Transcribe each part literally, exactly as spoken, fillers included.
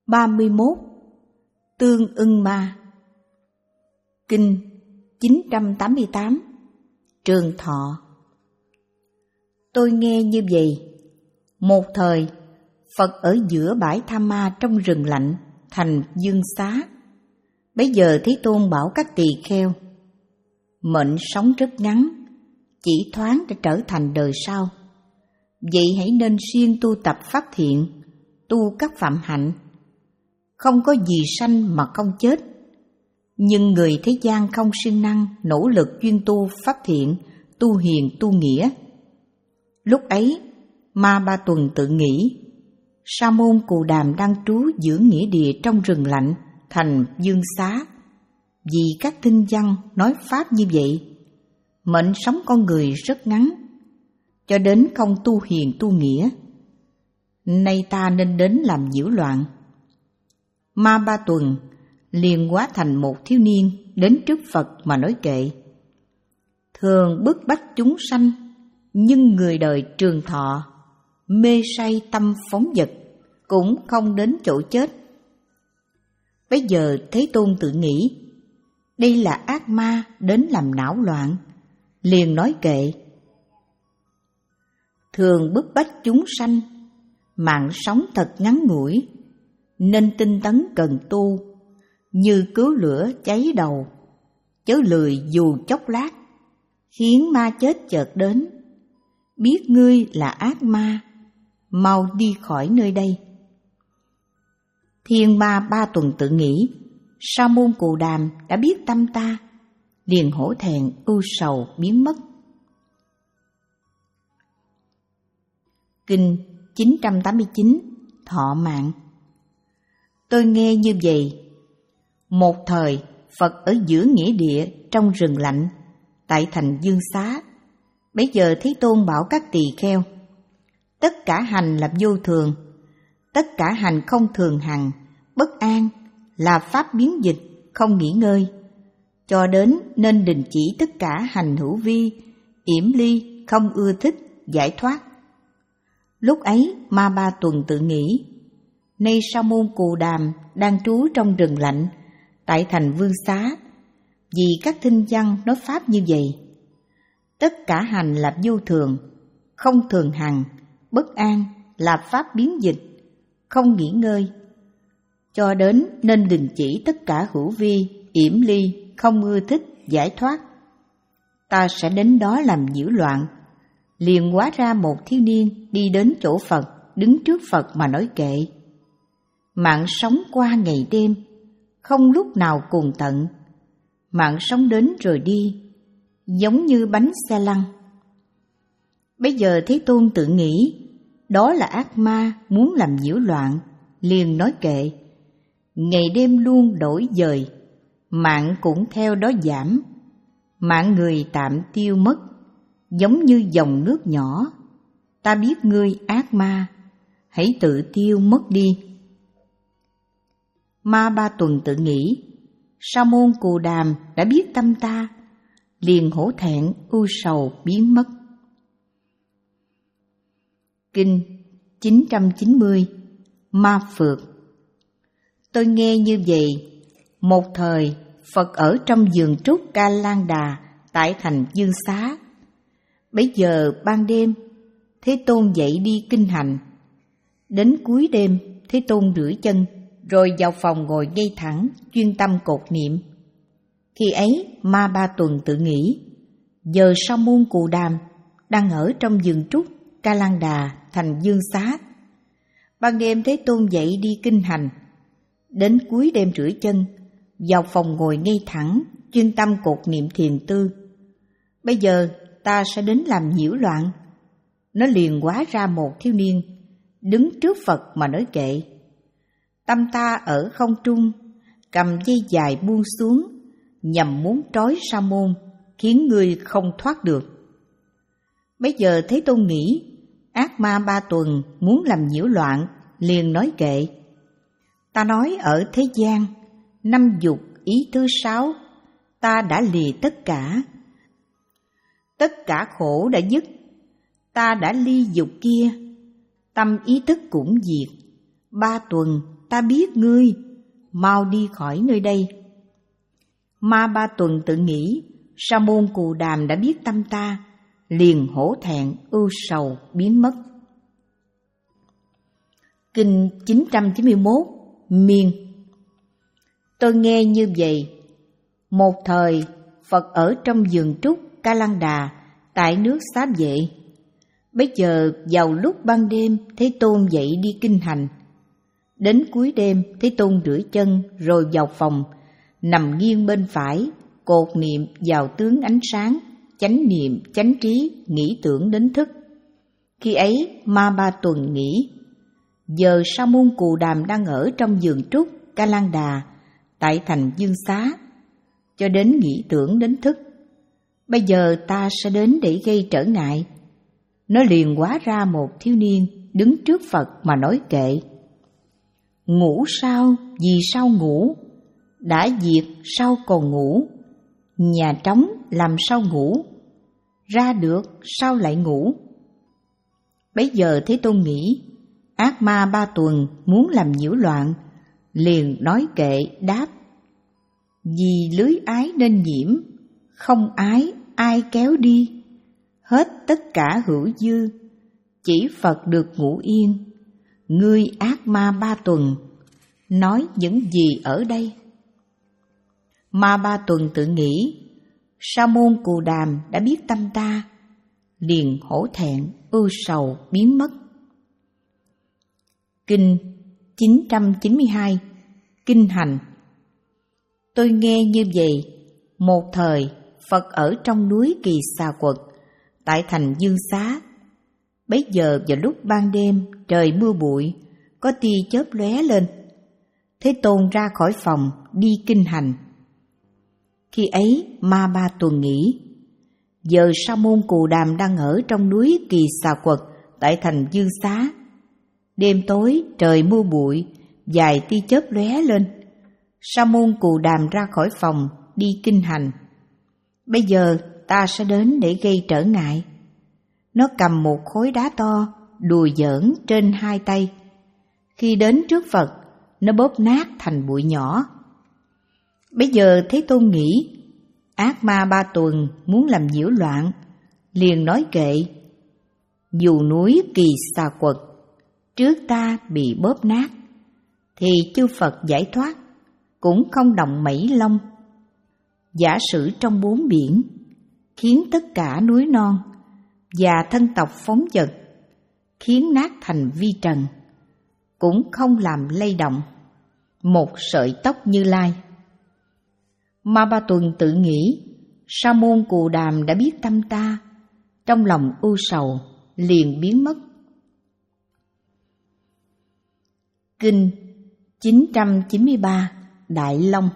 ba mươi mốt. Tương ưng ma. Kinh chín trăm tám mươi tám. Trường thọ. Tôi nghe như vậy. Một thời, Phật ở giữa bãi Tha Ma trong rừng lạnh, thành Dương Xá. Bấy giờ Thế Tôn bảo các tỳ kheo: mệnh sống rất ngắn, chỉ thoáng để trở thành đời sau. Vậy hãy nên siêng tu tập pháp thiện, tu các phạm hạnh. Không có gì sanh mà không chết. Nhưng người thế gian không siêng năng, nỗ lực chuyên tu pháp thiện, tu hiền tu nghĩa. Lúc ấy, Ma Ba Tuần tự nghĩ: Sa môn Cù Đàm đang trú giữa nghĩa địa trong rừng lạnh, thành Dương Xá. Vì các thinh văn nói pháp như vậy, mệnh sống con người rất ngắn, cho đến không tu hiền tu nghĩa. Nay ta nên đến làm nhiễu loạn. Ma Ba Tuần liền hóa thành một thiếu niên đến trước Phật mà nói kệ: thường bức bách chúng sanh, nhưng người đời trường thọ, mê say tâm phóng dật, cũng không đến chỗ chết. Bây giờ Thế Tôn tự nghĩ đây là ác ma đến làm não loạn, liền nói kệ: thường bức bách chúng sanh, mạng sống thật ngắn ngủi, nên tinh tấn cần tu, như cứu lửa cháy đầu, chớ lười dù chốc lát, khiến ma chết chợt đến. Biết ngươi là ác ma, mau đi khỏi nơi đây. Thiên Ma Ba Tuần tự nghĩ: Sa môn Cù Đàm đã biết tâm ta, liền hổ thẹn ưu sầu biến mất. Kinh chín trăm tám mươi chín. Thọ mạng. Tôi nghe như vậy. Một thời, Phật ở giữa nghĩa địa trong rừng lạnh, tại thành Dương Xá. Bấy giờ Thế Tôn bảo các tỳ kheo: tất cả hành là vô thường, tất cả hành không thường hằng, bất an, là pháp biến dịch, không nghỉ ngơi, cho đến nên đình chỉ tất cả hành hữu vi, yểm ly, không ưa thích, giải thoát. Lúc ấy Ma Ba Tuần tự nghĩ: nay Sa môn Cù Đàm đang trú trong rừng lạnh, tại thành Vương Xá. Vì các thinh văn nói pháp như vậy, tất cả hành là vô thường, không thường hằng, bất an, là pháp biến dịch, không nghỉ ngơi, cho đến nên đình chỉ tất cả hữu vi, yểm ly, không ưa thích, giải thoát. Ta sẽ đến đó làm nhiễu loạn. Liền hóa ra một thiếu niên đi đến chỗ Phật, đứng trước Phật mà nói kệ: mạng sống qua ngày đêm, không lúc nào cùng tận. Mạng sống đến rồi đi, giống như bánh xe lăn. Bây giờ Thế Tôn tự nghĩ đó là ác ma muốn làm nhiễu loạn, liền nói kệ: ngày đêm luôn đổi dời, mạng cũng theo đó giảm. Mạng người tạm tiêu mất, giống như dòng nước nhỏ. Ta biết ngươi ác ma, hãy tự tiêu mất đi. Ma Ba Tuần tự nghĩ: Sa môn Cù Đàm đã biết tâm ta, liền hổ thẹn ưu sầu biến mất. Kinh chín trăm chín mươi. Ma Phược. Tôi nghe như vậy. Một thời, Phật ở trong vườn trúc Ca Lan Đà, tại thành Dương Xá. Bấy giờ ban đêm, Thế Tôn dậy đi kinh hành. Đến cuối đêm, Thế Tôn rửa chân, rồi vào phòng ngồi ngay thẳng, chuyên tâm cột niệm. Khi ấy, Ma Ba Tuần tự nghĩ: giờ Sa môn Cù Đàm đang ở trong vườn trúc Ca Lan Đà, thành Dương Xá. Ban đêm Thế Tôn dậy đi kinh hành. Đến cuối đêm rửa chân, vào phòng ngồi ngay thẳng, chuyên tâm cột niệm thiền tư. Bây giờ ta sẽ đến làm nhiễu loạn. Nó liền hóa ra một thiếu niên, đứng trước Phật mà nói kệ: tâm ta ở không trung, cầm dây dài buông xuống, nhằm muốn trói Sa môn, khiến ngươi không thoát được. Bây giờ Thế Tôn nghĩ ác ma Ba Tuần muốn làm nhiễu loạn, liền nói kệ: ta nói ở thế gian, năm dục ý thứ sáu, ta đã lìa tất cả. Tất cả khổ đã dứt, ta đã ly dục kia, tâm ý thức cũng diệt. Ba Tuần ta biết ngươi, mau đi khỏi nơi đây. Ma Ba Tuần tự nghĩ, Sa môn Cù Đàm đã biết tâm ta, liền hổ thẹn ưu sầu biến mất. Kinh chín trăm chín mươi mốt, Miên. Tôi nghe như vậy. Một thời, Phật ở trong vườn trúc Ca Lăng Đà, tại nước Xá Vệ. Bấy giờ vào lúc ban đêm, Thế Tôn dậy đi kinh hành. Đến cuối đêm, Thế Tôn rửa chân rồi vào phòng, nằm nghiêng bên phải, cột niệm vào tướng ánh sáng, chánh niệm, chánh trí, nghĩ tưởng đến thức. Khi ấy, Ma Ba Tuần nghĩ, giờ Sa môn Cù Đàm đang ở trong vườn trúc Ca Lăng Đà, tại thành Dương Xá, cho đến nghĩ tưởng đến thức. Bây giờ ta sẽ đến để gây trở ngại. Nó liền hóa ra một thiếu niên đứng trước Phật mà nói kệ. Ngủ sao? Vì sao ngủ? Đã diệt sao còn ngủ? Nhà trống làm sao ngủ? Ra được sao lại ngủ? Bấy giờ Thế Tôn nghĩ, ác ma Ba Tuần muốn làm nhiễu loạn, liền nói kệ đáp. Vì lưới ái nên nhiễm, không ái ai kéo đi. Hết tất cả hữu dư, chỉ Phật được ngủ yên. Ngươi ác ma Ba Tuần, nói những gì ở đây? Ma Ba Tuần tự nghĩ, Sa môn Cù Đàm đã biết tâm ta, liền hổ thẹn ưu sầu biến mất. Kinh chín trăm chín mươi hai, Kinh Hành. Tôi nghe như vậy. Một thời, Phật ở trong núi Kỳ Xà Quật, tại thành Dương Xá. Bấy giờ vào lúc ban đêm, trời mưa bụi, có tia chớp lóe lên. Thế Tôn ra khỏi phòng, đi kinh hành. Khi ấy, Ma Ba Tuần nghĩ, giờ Sa môn Cù Đàm đang ở trong núi Kỳ Xà Quật, tại thành Dương Xá. Đêm tối, trời mưa bụi, vài tia chớp lóe lên. Sa môn Cù Đàm ra khỏi phòng, đi kinh hành. Bây giờ ta sẽ đến để gây trở ngại. Nó cầm một khối đá to, đùa giỡn trên hai tay. Khi đến trước Phật, nó bóp nát thành bụi nhỏ. Bây giờ Thế Tôn nghĩ, ác ma Ba Tuần muốn làm nhiễu loạn, liền nói kệ. Dù núi Kỳ Xà Quật trước ta bị bóp nát, thì chư Phật giải thoát, cũng không động mảy lông. Giả sử trong bốn biển, khiến tất cả núi non và thân tộc phóng dật, khiến nát thành vi trần, cũng không làm lay động một sợi tóc Như Lai. Ma Ba Tuần tự nghĩ, Sa môn Cù Đàm đã biết tâm ta, trong lòng ưu sầu liền biến mất. Kinh chín trăm chín mươi ba, Đại Long.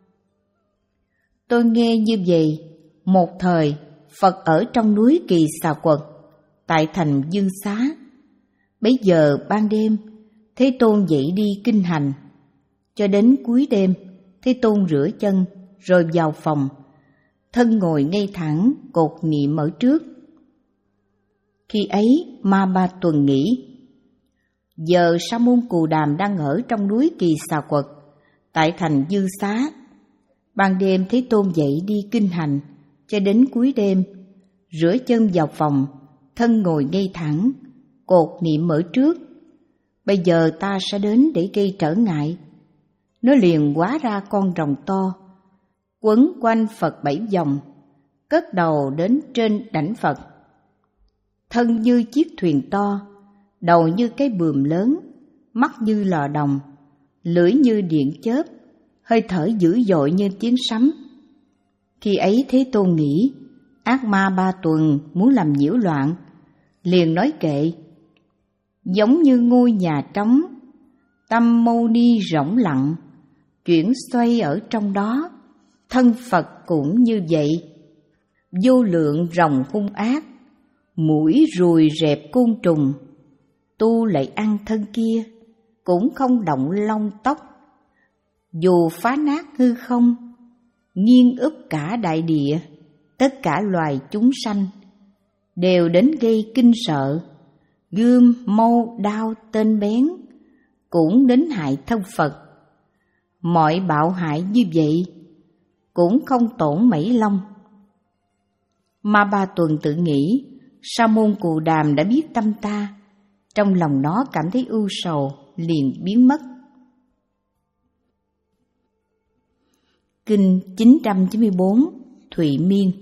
Tôi nghe như vậy. Một thời, Phật ở trong núi Kỳ Xà Quật, tại thành Dương Xá. Bấy giờ ban đêm, Thế Tôn dậy đi kinh hành. Cho đến cuối đêm, Thế Tôn rửa chân rồi vào phòng, thân ngồi ngay thẳng, cột niệm ở trước. Khi ấy, Ma Ba Tuần nghĩ, giờ Sa môn Cù Đàm đang ở trong núi Kỳ Xà Quật, tại thành Dương Xá. Ban đêm Thế Tôn dậy đi kinh hành, cho đến cuối đêm, rửa chân vào phòng, thân ngồi ngay thẳng, cột niệm ở trước. Bây giờ ta sẽ đến để gây trở ngại. Nó liền hóa ra con rồng to, quấn quanh Phật bảy vòng, cất đầu đến trên đảnh Phật. Thân như chiếc thuyền to, đầu như cái buồm lớn, mắt như lò đồng, lưỡi như điện chớp, hơi thở dữ dội như tiếng sấm. Khi ấy Thế Tôn nghĩ, ác ma Ba Tuần muốn làm nhiễu loạn, liền nói kệ. Giống như ngôi nhà trống, tâm mâu ni rỗng lặng, chuyển xoay ở trong đó, thân Phật cũng như vậy. Vô lượng rồng hung ác, mũi ruồi rẹp côn trùng, tu lại ăn thân kia, cũng không động lông tóc. Dù phá nát hư không, nghiêng úp cả đại địa, tất cả loài chúng sanh đều đến gây kinh sợ, gươm mâu đao tên bén, cũng đến hại thân Phật. Mọi bạo hại như vậy cũng không tổn Mẩy Long. Ma Ba Tuần tự nghĩ, Sa môn Cù Đàm đã biết tâm ta, trong lòng nó cảm thấy ưu sầu, liền biến mất. Kinh chín trăm chín mươi bốn, Thụy Miên.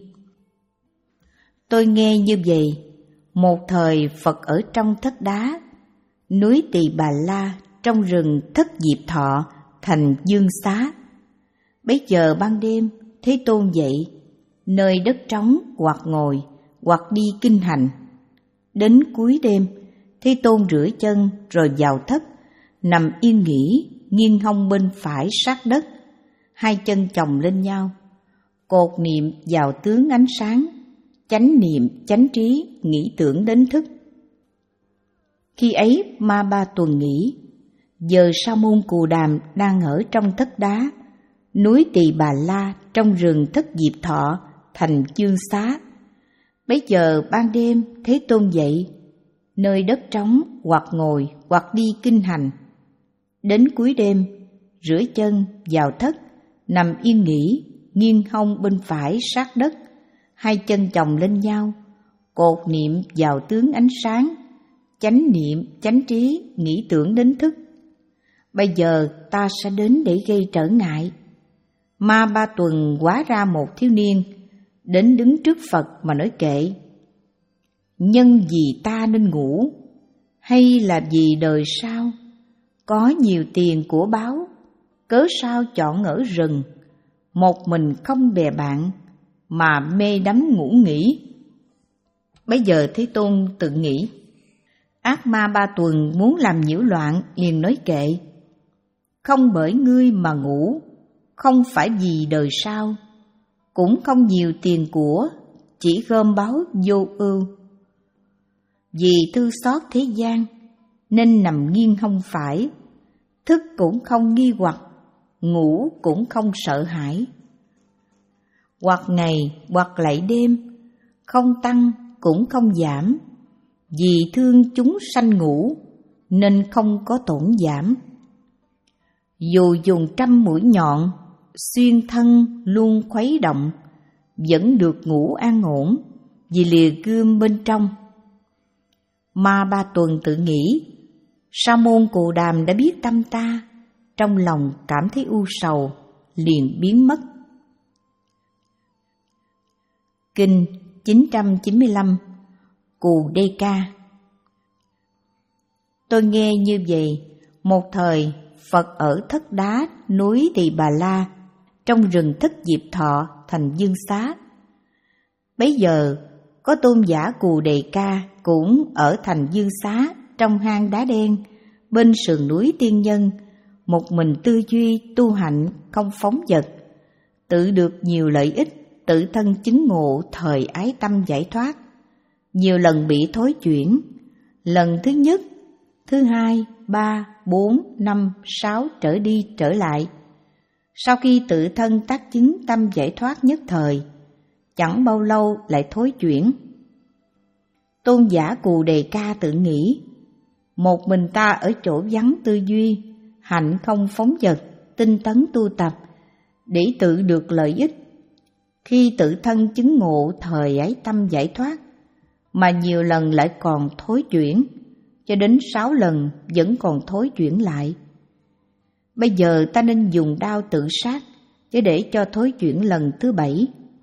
Tôi nghe như vậy, một thời Phật ở trong Thất Đá, núi Tỳ Bà La, trong rừng Thất Diệp Thọ, thành Dương Xá. Bấy giờ ban đêm, Thế Tôn dậy, nơi đất trống hoặc ngồi, hoặc đi kinh hành. Đến cuối đêm, Thế Tôn rửa chân rồi vào thất, nằm yên nghỉ, nghiêng hông bên phải sát đất, hai chân chồng lên nhau, cột niệm vào tướng ánh sáng, chánh niệm chánh trí, nghĩ tưởng đến thức. Khi ấy Ma Ba Tuần nghĩ, giờ Sa môn Cù Đàm đang ở trong Thất Đá, núi Tỳ Bà La, trong rừng Thất Diệp Thọ, thành Dương Xá. Bấy giờ ban đêm Thế Tôn dậy, nơi đất trống hoặc ngồi hoặc đi kinh hành. Đến cuối đêm, rửa chân vào thất, nằm yên nghỉ, nghiêng hông bên phải sát đất, hai chân chồng lên nhau, cột niệm vào tướng ánh sáng, chánh niệm chánh trí, nghĩ tưởng đến thức. Bây giờ ta sẽ đến để gây trở ngại. Ma Ba Tuần hóa ra một thiếu niên, đến đứng trước Phật mà nói kệ: nhân gì ta nên ngủ, hay là vì đời sau? Có nhiều tiền của báo, cớ sao chọn ở rừng, một mình không bè bạn, mà mê đắm ngủ nghỉ. Bây giờ Thế Tôn tự nghĩ, ác ma Ba Tuần muốn làm nhiễu loạn, liền nói kệ: không bởi ngươi mà ngủ, không phải vì đời sau, cũng không nhiều tiền của, chỉ gom báu vô ưu. Vì thương xót thế gian, nên nằm nghiêng hông phải, thức cũng không nghi hoặc, ngủ cũng không sợ hãi. Hoặc ngày hoặc lại đêm, không tăng cũng không giảm, vì thương chúng sanh ngủ, nên không có tổn giảm. Dù dùng trăm mũi nhọn, xuyên thân luôn khuấy động, vẫn được ngủ an ổn, vì lìa gươm bên trong. Ma Ba Tuần tự nghĩ, Sa môn Cù Đàm đã biết tâm ta, trong lòng cảm thấy u sầu, liền biến mất. Kinh chín trăm chín mươi lăm, Cù Đê Ca. Tôi nghe như vậy, một thời Phật ở Thất Đá, núi Tỳ Bà La, trong rừng Thất Diệp Thọ, thành Dương Xá. Bấy giờ có tôn giả Cù Đề Ca cũng ở thành Dương Xá, trong hang đá đen, bên sườn núi Tiên Nhân, một mình tư duy tu hạnh, không phóng dật, tự được nhiều lợi ích, tự thân chứng ngộ thời ái tâm giải thoát. Nhiều lần bị thối chuyển, lần thứ nhất, thứ hai, ba, bốn, năm, sáu trở đi trở lại. Sau khi tự thân tác chứng tâm giải thoát nhất thời, chẳng bao lâu lại thối chuyển. Tôn giả Cù Đề Ca tự nghĩ, một mình ta ở chỗ vắng tư duy, hạnh không phóng dật, tinh tấn tu tập, để tự được lợi ích. Khi tự thân chứng ngộ thời ấy tâm giải thoát, mà nhiều lần lại còn thối chuyển, cho đến sáu lần vẫn còn thối chuyển lại. Bây giờ ta nên dùng đao tự sát, chứ để cho thối chuyển lần thứ bảy.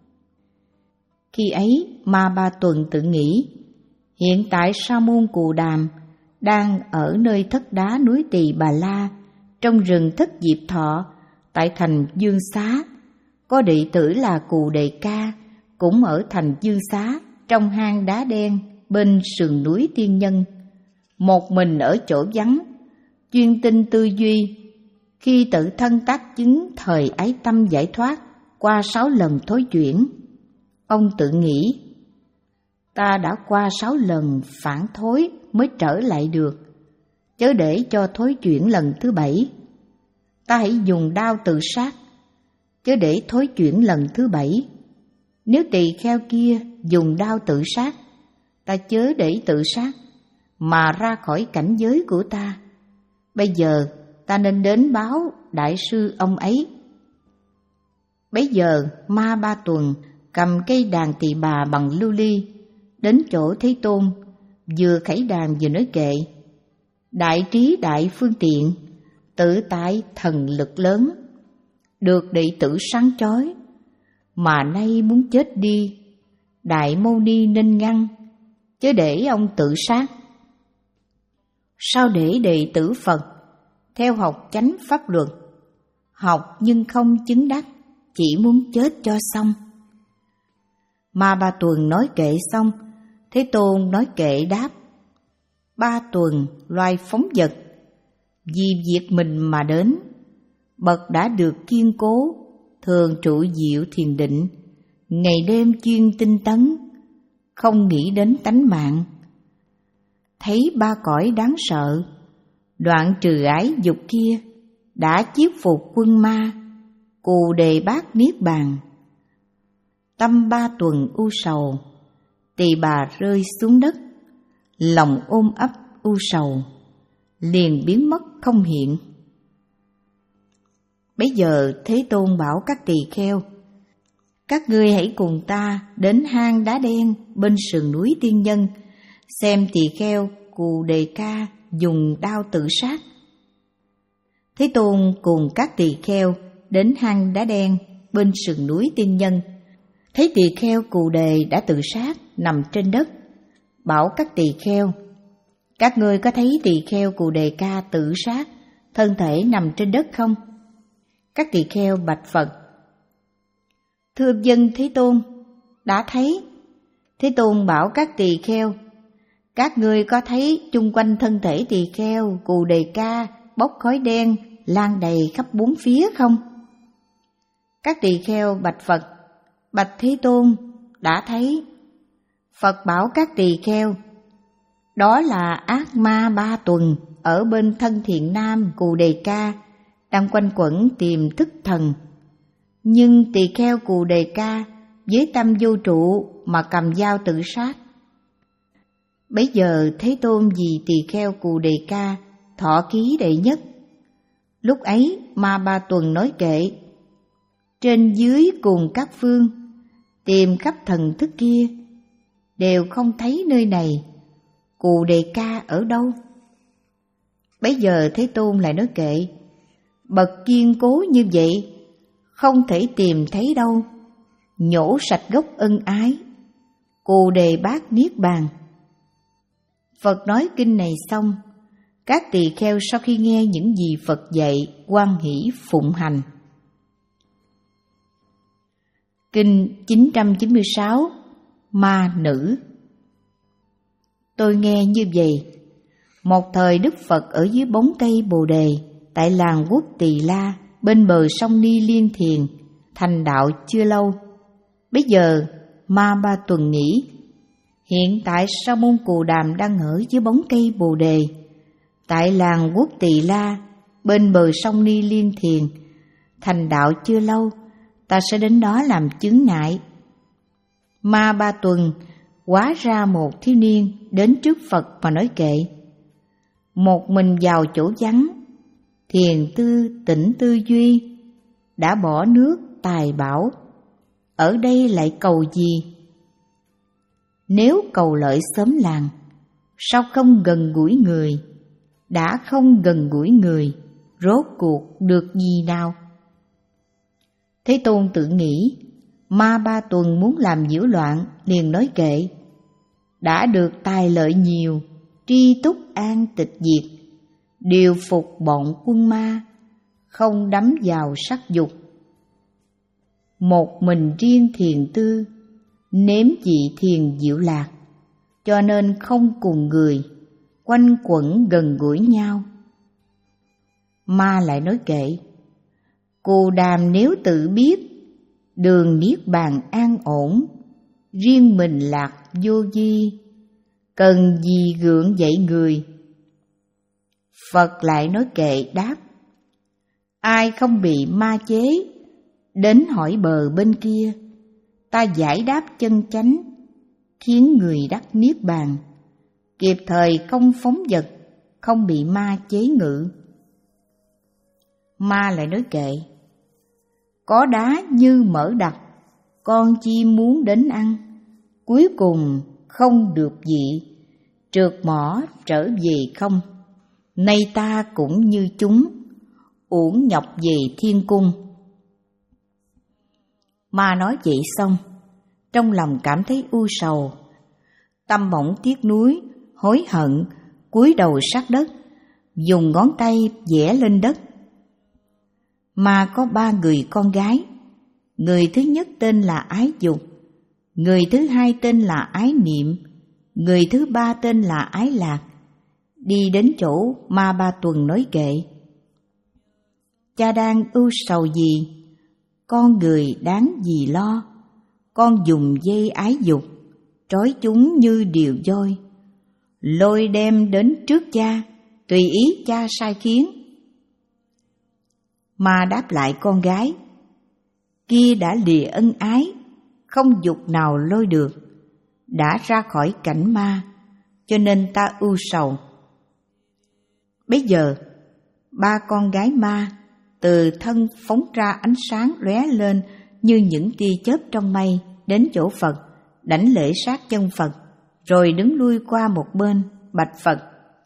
Khi ấy Ma Ba Tuần tự nghĩ, hiện tại Sa môn Cù Đàm đang ở nơi Thất Đá, núi Tỳ Bà La, trong rừng Thất Diệp Thọ, tại thành Dương Xá. Có đệ tử là Cù Đề Ca cũng ở thành Dương Xá, trong hang đá đen bên sườn núi Tiên Nhân, một mình ở chỗ vắng, chuyên tinh tư duy. Khi tự thân tác chứng thời ái tâm giải thoát, qua sáu lần thối chuyển, ông tự nghĩ, ta đã qua sáu lần phản thối mới trở lại được, chớ để cho thối chuyển lần thứ bảy. Ta hãy dùng đao tự sát, chớ để thối chuyển lần thứ bảy. Nếu tỳ kheo kia dùng đao tự sát, ta chớ để tự sát, mà ra khỏi cảnh giới của ta. Bây giờ ta nên đến báo đại sư ông ấy. Bấy giờ Ma Ba Tuần cầm cây đàn tỳ bà bằng lưu ly đến chỗ Thế Tôn, vừa khẩy đàn vừa nói kệ: đại trí đại phương tiện, tự tại thần lực lớn, được đệ tử sáng chói, mà nay muốn chết đi, Đại Mâu Ni nên ngăn, chớ để ông tự sát. Sao để đệ tử Phật theo học chánh pháp luật, học nhưng không chứng đắc, chỉ muốn chết cho xong. Ma Ba Tuần nói kệ xong, Thế Tôn nói kệ đáp: Ba Tuần loài phóng vật, vì việc mình mà đến, bậc đã được kiên cố, thường trụ diệu thiền định, ngày đêm chuyên tinh tấn, không nghĩ đến tánh mạng. Thấy ba cõi đáng sợ, đoạn trừ ái dục kia, đã chiết phục quân ma, cù đề bát niết bàn. Tâm Ba Tuần u sầu, tỳ bà rơi xuống đất, lòng ôm ấp u sầu, liền biến mất không hiện. Bấy giờ Thế Tôn bảo các tỳ kheo: các ngươi hãy cùng ta đến hang đá đen bên sườn núi Tiên Nhân, xem tỳ kheo Cù Đề Ca dùng đao tự sát. Thế Tôn cùng các tỳ kheo đến hang đá đen bên sườn núi Tiên Nhân, thấy tỳ kheo Cù Đề đã tự sát nằm trên đất, bảo các tỳ kheo: các ngươi có thấy tỳ kheo Cù Đề Ca tự sát, thân thể nằm trên đất không? Các tỳ kheo bạch Phật: thưa dân Thế Tôn, đã thấy. Thế Tôn bảo các tỳ kheo: các ngươi có thấy chung quanh thân thể tỳ kheo Cù Đề Ca bốc khói đen lan đầy khắp bốn phía không? Các tỳ kheo bạch Phật: bạch Thế Tôn, đã thấy. Phật bảo các tỳ kheo: đó là ác ma Ba Tuần ở bên thân thiện nam Cù Đề Ca, đang quanh quẩn tìm thức thần. Nhưng tỳ kheo Cù Đề Ca với tâm vô trụ mà cầm dao tự sát. Bấy giờ Thế Tôn vì tỳ kheo Cù Đề Ca thọ ký đệ nhất. Lúc ấy Ma Ba Tuần nói kệ: trên dưới cùng các phương, tìm khắp thần thức kia, đều không thấy nơi này, Cù Đề Ca ở đâu? Bấy giờ Thế Tôn lại nói kệ: bậc kiên cố như vậy, không thể tìm thấy đâu, nhổ sạch gốc ân ái, Cù Đề bát niết bàn. Phật nói kinh này xong, các tỳ kheo sau khi nghe những gì Phật dạy, hoan hỷ phụng hành. Kinh chín trăm chín mươi sáu. Ma nữ. Tôi nghe như vậy: một thời Đức Phật ở dưới bóng cây Bồ Đề, tại làng quốc Tỳ La, bên bờ sông Ni Liên Thiền, thành đạo chưa lâu. Bây giờ Ma Ba Tuần nghĩ: hiện tại Sa môn Cù Đàm đang ở dưới bóng cây Bồ Đề, tại làng quốc Tỳ La, bên bờ sông Ni Liên Thiền, thành đạo chưa lâu, ta sẽ đến đó làm chướng ngại. Ma Ba Tuần hóa ra một thiếu niên đến trước Phật mà nói kệ: một mình vào chỗ vắng, thiền tư tĩnh tư duy, đã bỏ nước tài bảo, ở đây lại cầu gì? Nếu cầu lợi xóm làng, sao không gần gũi người? Đã không gần gũi người, rốt cuộc được gì nào? Thế Tôn tự nghĩ: Ma Ba Tuần muốn làm nhiễu loạn, liền nói kệ: đã được tài lợi nhiều, tri túc an tịch diệt, điều phục bọn quân ma, không đắm vào sắc dục. Một mình riêng thiền tư, nếm vị thiền diệu lạc, cho nên không cùng người, quanh quẩn gần gũi nhau. Ma lại nói kệ: Cù Đàm nếu tự biết, đường niết bàn an ổn, riêng mình lạc vô vi, cần gì gượng dậy người? Phật lại nói kệ đáp: ai không bị ma chế, đến hỏi bờ bên kia, ta giải đáp chân chánh, khiến người đắc niết bàn, kịp thời không phóng dật, không bị ma chế ngự. Ma lại nói kệ: có đá như mỡ đặc, con chim muốn đến ăn, cuối cùng không được vị, trượt mỏ trở về không. Nay ta cũng như chúng, uổng nhọc về thiên cung. Ma nói vậy xong, trong lòng cảm thấy u sầu, tâm bỗng tiếc nuối, hối hận, cúi đầu sát đất, dùng ngón tay vẽ lên đất. Ma có ba người con gái, người thứ nhất tên là Ái Dục, người thứ hai tên là Ái Niệm, người thứ ba tên là Ái Lạc. Đi đến chỗ Ma Ba Tuần nói kệ: cha đang ưu sầu gì, con người đáng gì lo. Con dùng dây ái dục, trói chúng như điều voi, lôi đem đến trước cha, tùy ý cha sai khiến. Ma đáp lại con gái: kia đã lìa ân ái, không dục nào lôi được, đã ra khỏi cảnh ma, cho nên ta ưu sầu. Bấy giờ ba con gái ma từ thân phóng ra ánh sáng lóe lên như những tia chớp trong mây, đến chỗ Phật, đảnh lễ sát chân Phật, rồi đứng lui qua một bên, bạch Phật: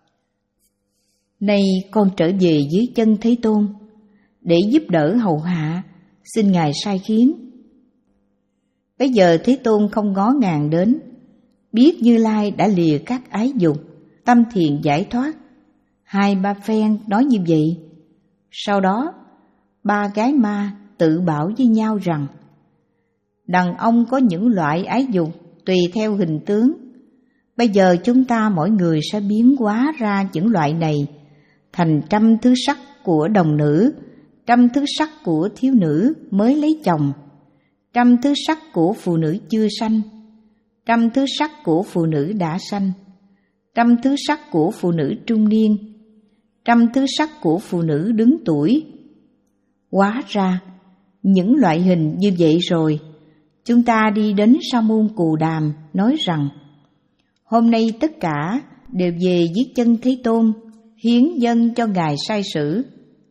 nay con trở về dưới chân Thế Tôn, để giúp đỡ hầu hạ, xin Ngài sai khiến. Bây giờ Thế Tôn không ngó ngàng đến, biết Như Lai đã lìa các ái dục, tâm thiền giải thoát. Hai ba phen nói như vậy. Sau đó ba gái ma tự bảo với nhau rằng: đàn ông có những loại ái dục tùy theo hình tướng. Bây giờ chúng ta mỗi người sẽ biến hóa ra những loại này thành trăm thứ sắc của đồng nữ, trăm thứ sắc của thiếu nữ mới lấy chồng, trăm thứ sắc của phụ nữ chưa sanh, trăm thứ sắc của phụ nữ đã sanh, trăm thứ sắc của phụ nữ trung niên, trăm thứ sắc của phụ nữ đứng tuổi. Hóa ra những loại hình như vậy rồi, chúng ta đi đến Sa môn Cù Đàm nói rằng: hôm nay tất cả đều về dưới chân Thế Tôn, hiến dâng cho Ngài sai sử.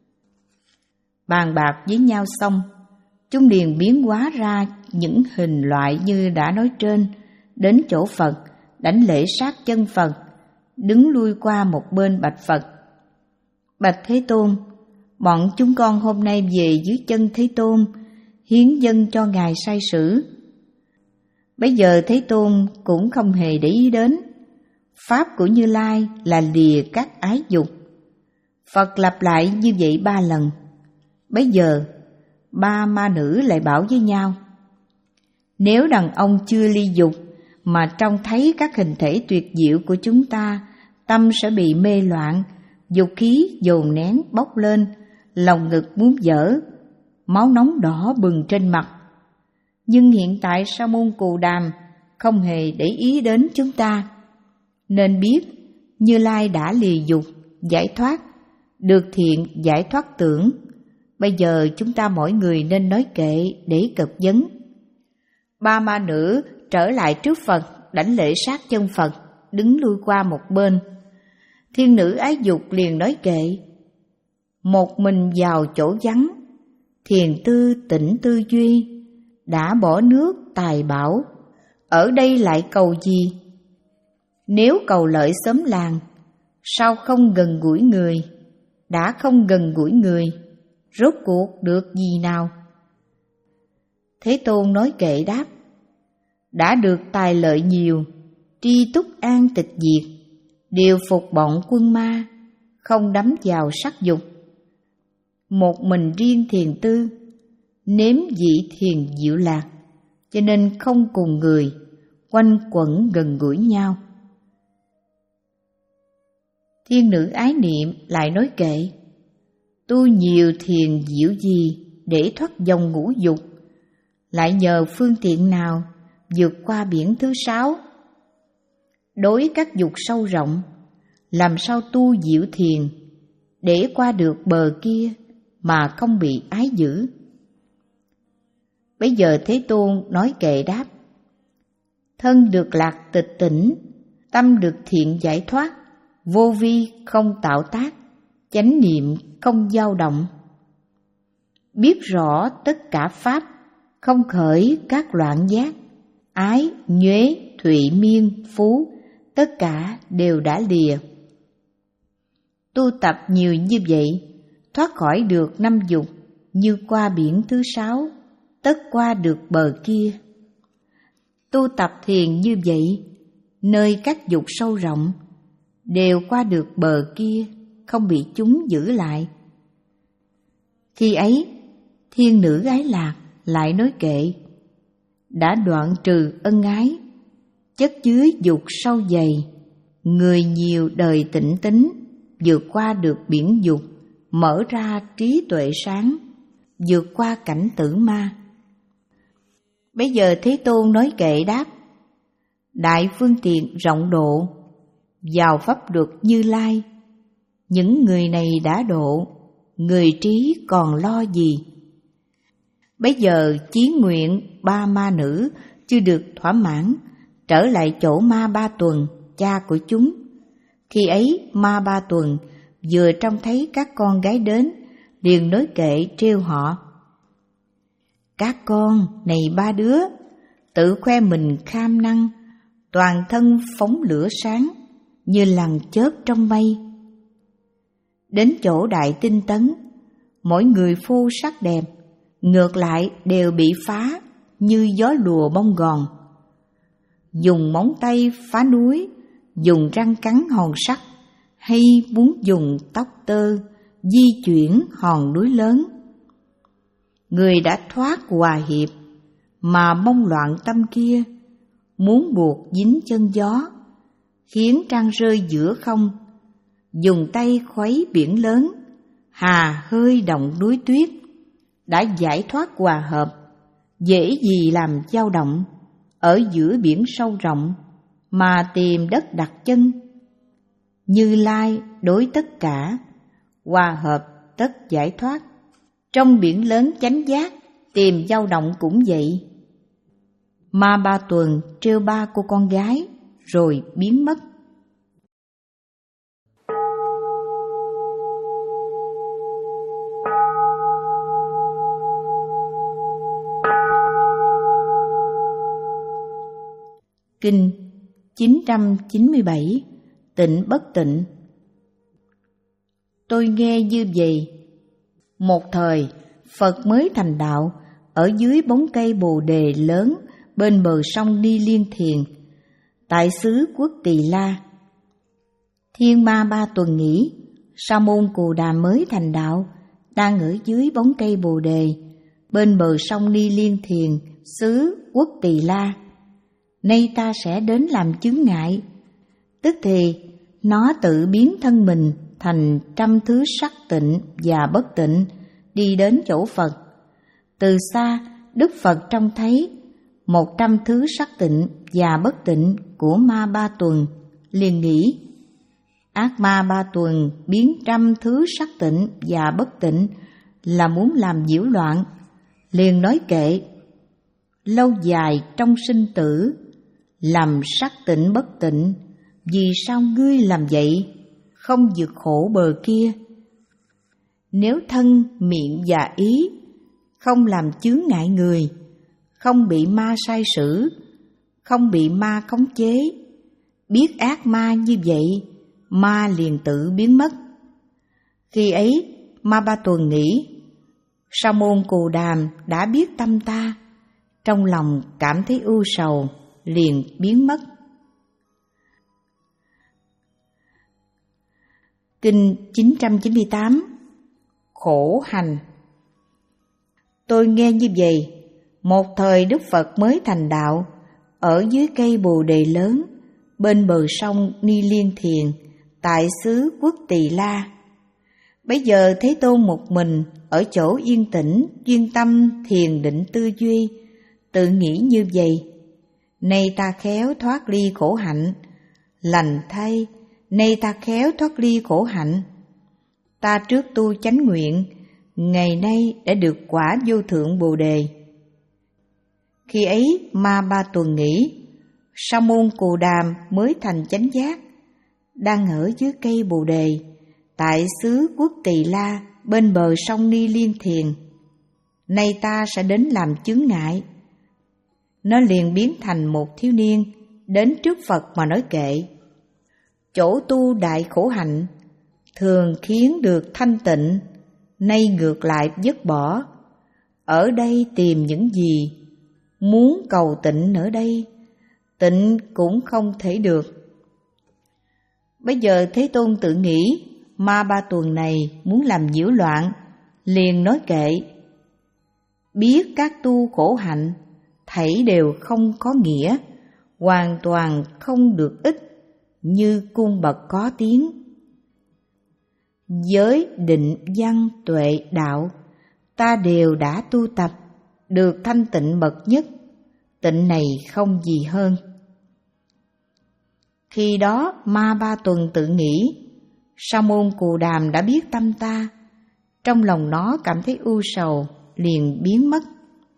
Bàn bạc với nhau xong, chúng liền biến hóa ra những hình loại như đã nói trên, đến chỗ Phật, đảnh lễ sát chân Phật, đứng lui qua một bên bạch Phật: bạch Thế Tôn, bọn chúng con hôm nay về dưới chân Thế Tôn, hiến dâng cho Ngài sai sử. Bây giờ Thế Tôn cũng không hề để ý đến. Pháp của Như Lai là lìa các ái dục. Phật lặp lại như vậy ba lần. Bây giờ ba ma nữ lại bảo với nhau: nếu đàn ông chưa ly dục mà trông thấy các hình thể tuyệt diệu của chúng ta, tâm sẽ bị mê loạn, dục khí dồn nén bốc lên, lòng ngực muốn vỡ, máu nóng đỏ bừng trên mặt. Nhưng hiện tại Sa môn Cù Đàm không hề để ý đến chúng ta, nên biết Như Lai đã lìa dục, giải thoát, được thiện giải thoát tưởng. Bây giờ chúng ta mỗi người nên nói kệ để cật vấn. Ba ma nữ trở lại trước Phật, đảnh lễ sát chân Phật, đứng lui qua một bên. Thiên nữ ái dục liền nói kệ: một mình vào chỗ vắng, thiền tư tĩnh tư duy, đã bỏ nước tài bảo, ở đây lại cầu gì? Nếu cầu lợi xóm làng, sao không gần gũi người? Đã không gần gũi người, rốt cuộc được gì nào? Thế Tôn nói kệ đáp: đã được tài lợi nhiều, tri túc an tịch diệt, điều phục bọn quân ma, không đắm vào sắc dục. Một mình riêng thiền tư, nếm vị thiền diệu lạc, cho nên không cùng người, quanh quẩn gần gũi nhau. Thiên nữ ái niệm lại nói kệ: tu nhiều thiền diệu gì để thoát dòng ngũ dục, lại nhờ phương tiện nào vượt qua biển thứ sáu? Đối các dục sâu rộng, làm sao tu diệu thiền để qua được bờ kia mà không bị ái dữ? Bây giờ Thế Tôn nói kệ đáp: thân được lạc tịch tỉnh, tâm được thiện giải thoát, vô vi không tạo tác, chánh niệm không dao động, biết rõ tất cả pháp, không khởi các loạn giác, ái, nhuế, thụy miên, phú, tất cả đều đã lìa. Tu tập nhiều như vậy, thoát khỏi được năm dục, như qua biển thứ sáu, tất qua được bờ kia. Tu tập thiền như vậy, nơi các dục sâu rộng, đều qua được bờ kia, không bị chúng giữ lại. Khi ấy, thiên nữ ái lạc lại nói kệ: đã đoạn trừ ân ái, chất dưới dục sâu dày, người nhiều đời tịnh tính, vượt qua được biển dục, mở ra trí tuệ sáng, vượt qua cảnh tử ma. Bây giờ Thế Tôn nói kệ đáp: đại phương tiện rộng độ, vào pháp luật Như Lai, những người này đã độ, người trí còn lo gì? Bây giờ chí nguyện ba ma nữ chưa được thỏa mãn, trở lại chỗ Ma Ba Tuần, cha của chúng. Khi ấy Ma Ba Tuần vừa trông thấy các con gái đến, liền nói kệ trêu họ: các con này ba đứa, tự khoe mình kham năng, toàn thân phóng lửa sáng, như lằn chớp trong mây. Đến chỗ Đại Tinh Tấn, mỗi người phu sắc đẹp, ngược lại đều bị phá như gió lùa bông gòn. Dùng móng tay phá núi, dùng răng cắn hòn sắt, hay muốn dùng tóc tơ di chuyển hòn núi lớn. Người đã thoát hòa hiệp, mà mong loạn tâm kia, muốn buộc dính chân gió, khiến trăng rơi giữa không, dùng tay khuấy biển lớn, hà hơi động núi tuyết, đã giải thoát hòa hợp, dễ gì làm dao động, ở giữa biển sâu rộng, mà tìm đất đặt chân. Như Lai đối tất cả, hòa hợp tất giải thoát, trong biển lớn chánh giác, tìm dao động cũng vậy. Ma Ba Tuần trêu ba cô con gái, rồi biến mất. Kinh chín trăm chín mươi bảy Tịnh Bất Tịnh. Tôi nghe như vậy: một thời Phật mới thành đạo, ở dưới bóng cây bồ đề lớn bên bờ sông Ni Liên Thiền, tại xứ quốc Tỳ La. Thiên Ma Ba Tuần nghĩ Sa môn Cù Đàm mới thành đạo, đang ở dưới bóng cây bồ đề bên bờ sông Ni Liên Thiền, xứ quốc Tỳ La. Nay ta sẽ đến làm chướng ngại. Tức thì nó tự biến thân mình thành trăm thứ sắc tịnh và bất tịnh, đi đến chỗ Phật. Từ xa, Đức Phật trông thấy một trăm thứ sắc tịnh và bất tịnh của Ma Ba Tuần, liền nghĩ: ác ma Ba Tuần biến trăm thứ sắc tịnh và bất tịnh là muốn làm nhiễu loạn. Liền nói kệ: lâu dài trong sinh tử, làm sắc tịnh bất tịnh, vì sao ngươi làm vậy, không vượt khổ bờ kia? Nếu thân, miệng và ý không làm chướng ngại người, không bị ma sai sử, không bị ma khống chế, biết ác ma như vậy, ma liền tự biến mất. Khi ấy Ma Ba Tuần nghĩ: Sa môn Cù Đàm đã biết tâm ta, trong lòng cảm thấy ưu sầu, liền biến mất. Kinh chín trăm chín mươi tám Khổ hành. Tôi nghe như vậy: một thời Đức Phật mới thành đạo, ở dưới cây bồ đề lớn bên bờ sông Ni Liên Thiền, tại xứ quốc Tỳ La. Bây giờ Thế Tôn một mình ở chỗ yên tĩnh, chuyên tâm thiền định tư duy, tự nghĩ như vậy: nay ta khéo thoát ly khổ hạnh, lành thay, nay ta khéo thoát ly khổ hạnh. Ta trước tu chánh nguyện, ngày nay đã được quả vô thượng bồ đề. Khi ấy Ma Ba Tuần nghĩ: Sa môn Cù Đàm mới thành chánh giác, đang ở dưới cây bồ đề, tại xứ quốc Tỳ La bên bờ sông Ni Liên Thiền. nay ta sẽ đến làm chướng ngại. Nó liền biến thành một thiếu niên, đến trước Phật mà nói kệ: chỗ tu đại khổ hạnh, thường khiến được thanh tịnh, nay ngược lại dứt bỏ. Ở đây tìm những gì? Muốn cầu tịnh ở đây, tịnh cũng không thể được. Bây giờ Thế Tôn tự nghĩ Ma Ba Tuần này muốn làm nhiễu loạn, liền nói kệ: biết các tu khổ hạnh, thảy đều không có nghĩa, hoàn toàn không được ích, như cung bậc có tiếng. Giới định văn tuệ đạo, ta đều đã tu tập, được thanh tịnh bậc nhất, tịnh này không gì hơn. Khi đó Ma Ba Tuần tự nghĩ: Sa môn Cù Đàm đã biết tâm ta, trong lòng nó cảm thấy ưu sầu, liền biến mất.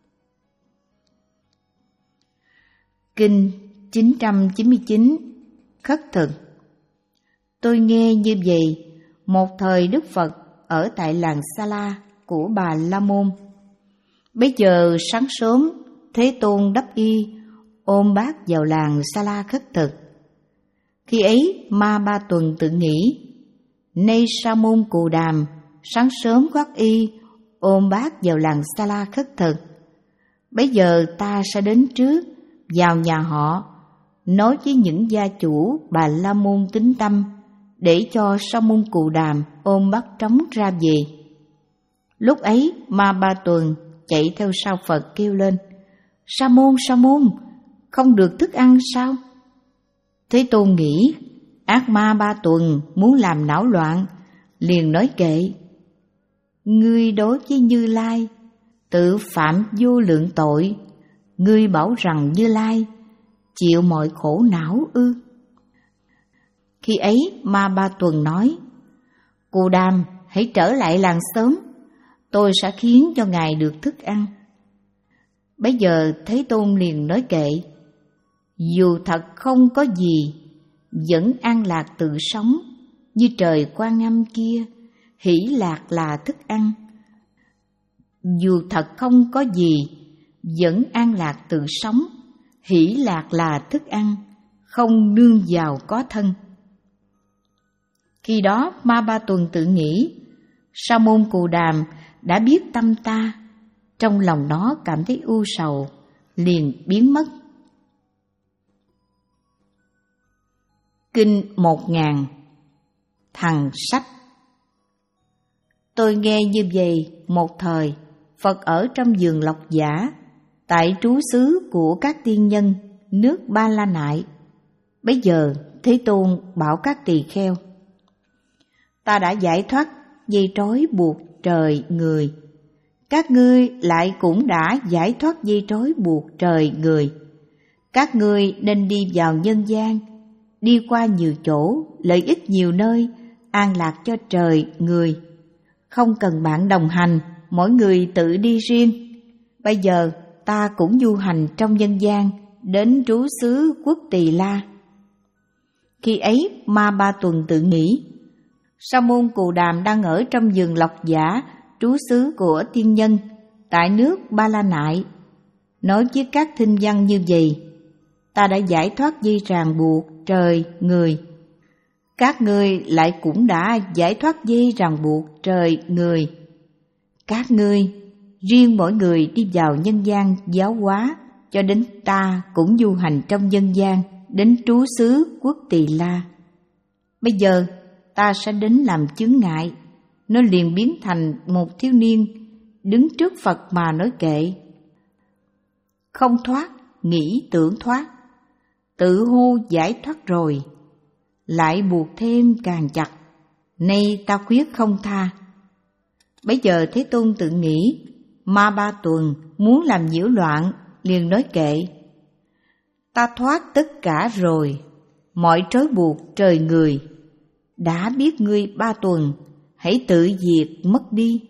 Kinh chín trăm chín mươi chín Khất thực. Tôi nghe như vậy, một thời Đức Phật ở tại làng Sa La của Bà La Môn. Bây giờ sáng sớm, Thế Tôn đắp y, ôm bát vào làng Sa La khất thực. Khi ấy Ma Ba Tuần tự nghĩ: nay Sa môn Cù Đàm sáng sớm khoác y, ôm bát vào làng Sa La khất thực. Bây giờ ta sẽ đến trước, vào nhà họ, nói với những gia chủ Bà La Môn tín tâm, để cho Sa môn Cù Đàm ôm bát trống ra về. Lúc ấy Ma Ba Tuần chạy theo sau Phật kêu lên: Sa môn, Sa môn, không được thức ăn sao? Thế Tôn nghĩ ác ma Ba Tuần muốn làm náo loạn, liền nói kệ: ngươi đối với Như Lai tự phạm vô lượng tội, ngươi bảo rằng Như Lai chịu mọi khổ não ư? Khi ấy Ma Ba Tuần nói: Cù Đàm, hãy trở lại làng sớm, tôi sẽ khiến cho ngài được thức ăn. Bấy giờ Thế Tôn liền nói kệ: dù thật không có gì, vẫn an lạc tự sống, như trời Quan Âm kia, hỷ lạc là thức ăn. Dù thật không có gì, vẫn an lạc tự sống, hỷ lạc là thức ăn, không nương vào có thân. Khi đó Ma Ba Tuần tự nghĩ: Sa môn Cù Đàm đã biết tâm ta, trong lòng nó cảm thấy ưu sầu, liền biến mất. Kinh một ngàn. Thằng sách. Tôi nghe như vậy, một thời Phật ở trong vườn Lộc Giả, tại trú xứ của các tiên nhân nước Ba La Nại. Bấy giờ Thế Tôn bảo các tỳ kheo: ta đã giải thoát dây trói buộc trời người, các ngươi lại cũng đã giải thoát dây trói buộc trời người. Các ngươi nên đi vào nhân gian, đi qua nhiều chỗ, lợi ích nhiều nơi, an lạc cho trời người. Không cần bạn đồng hành, mỗi người tự đi riêng. Bây giờ ta cũng du hành trong nhân gian, đến trú xứ quốc Tỳ La. Khi ấy Ma Ba Tuần tự nghĩ: Sa môn Cù Đàm đang ở trong vườn Lộc Giả, trú xứ của tiên nhân, tại nước Ba La Nại, nói với các thinh văn như vậy: ta đã giải thoát dây ràng buộc trời người, các ngươi lại cũng đã giải thoát dây ràng buộc trời người. Các ngươi riêng mỗi người đi vào nhân gian giáo hóa, cho đến ta cũng du hành trong nhân gian, đến trú xứ quốc Tỳ La. Bây giờ ta sẽ đến làm chướng ngại. Nó liền biến thành một thiếu niên, đứng trước Phật mà nói kệ: không thoát, nghĩ tưởng thoát, tự hô giải thoát rồi, lại buộc thêm càng chặt, nay ta quyết không tha. Bấy giờ Thế Tôn tự nghĩ Ma Ba Tuần muốn làm nhiễu loạn, liền nói kệ: ta thoát tất cả rồi, mọi trói buộc trời người. Đã biết ngươi Ba Tuần, hãy tự diệt mất đi.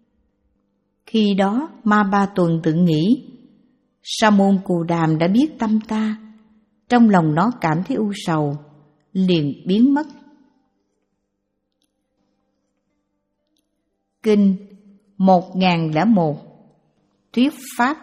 Khi đó Ma Ba Tuần tự nghĩ: Sa môn Cù Đàm đã biết tâm ta, trong lòng nó cảm thấy u sầu, liền biến mất. Kinh một ngàn lẻ một. thuyết pháp.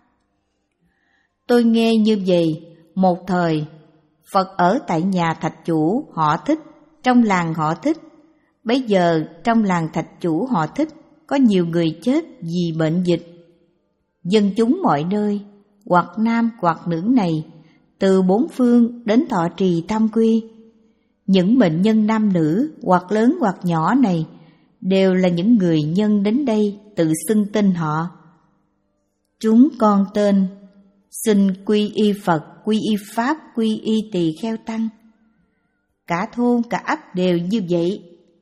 Tôi nghe như vậy, một thời Phật ở tại nhà thạch chủ họ Thích, trong làng họ Thích. Bấy giờ trong làng thạch chủ họ Thích có nhiều người chết vì bệnh dịch. Dân chúng mọi nơi, hoặc nam hoặc nữ này, từ bốn phương đến thọ trì tam quy. Những bệnh nhân nam nữ hoặc lớn hoặc nhỏ này đều là những người nhân đến đây tự xưng tên họ. Chúng con tên xin quy y Phật, quy y Pháp, quy y Tỳ Kheo Tăng. Cả thôn cả ấp đều như vậy.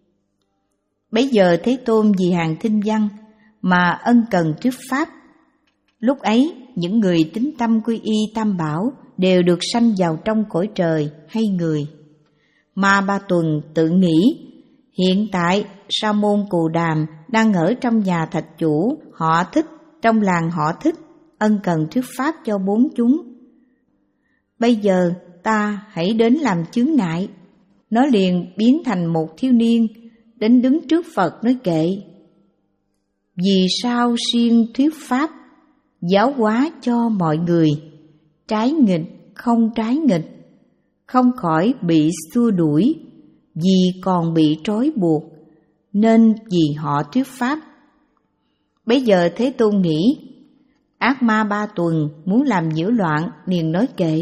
Bấy giờ Thế Tôn vì hàng thinh văn mà ân cần trước Pháp. Lúc ấy những người tín tâm quy y Tam Bảo đều được sanh vào trong cõi trời hay người. Ma Ba Tuần tự nghĩ, hiện tại Sa môn Cù Đàm đang ở trong nhà thạch chủ họ Thích, trong làng họ Thích, ân cần thuyết pháp cho bốn chúng. Bây giờ ta hãy đến làm chướng ngại. Nó liền biến thành một thiếu niên, đến đứng trước Phật nói kệ: vì sao siêng thuyết pháp, giáo hóa cho mọi người, trái nghịch không trái nghịch, không khỏi bị xua đuổi, vì còn bị trói buộc, nên vì họ thuyết pháp. Bấy giờ Thế Tôn nghĩ, ác ma Ba Tuần muốn làm nhiễu loạn, liền nói kệ: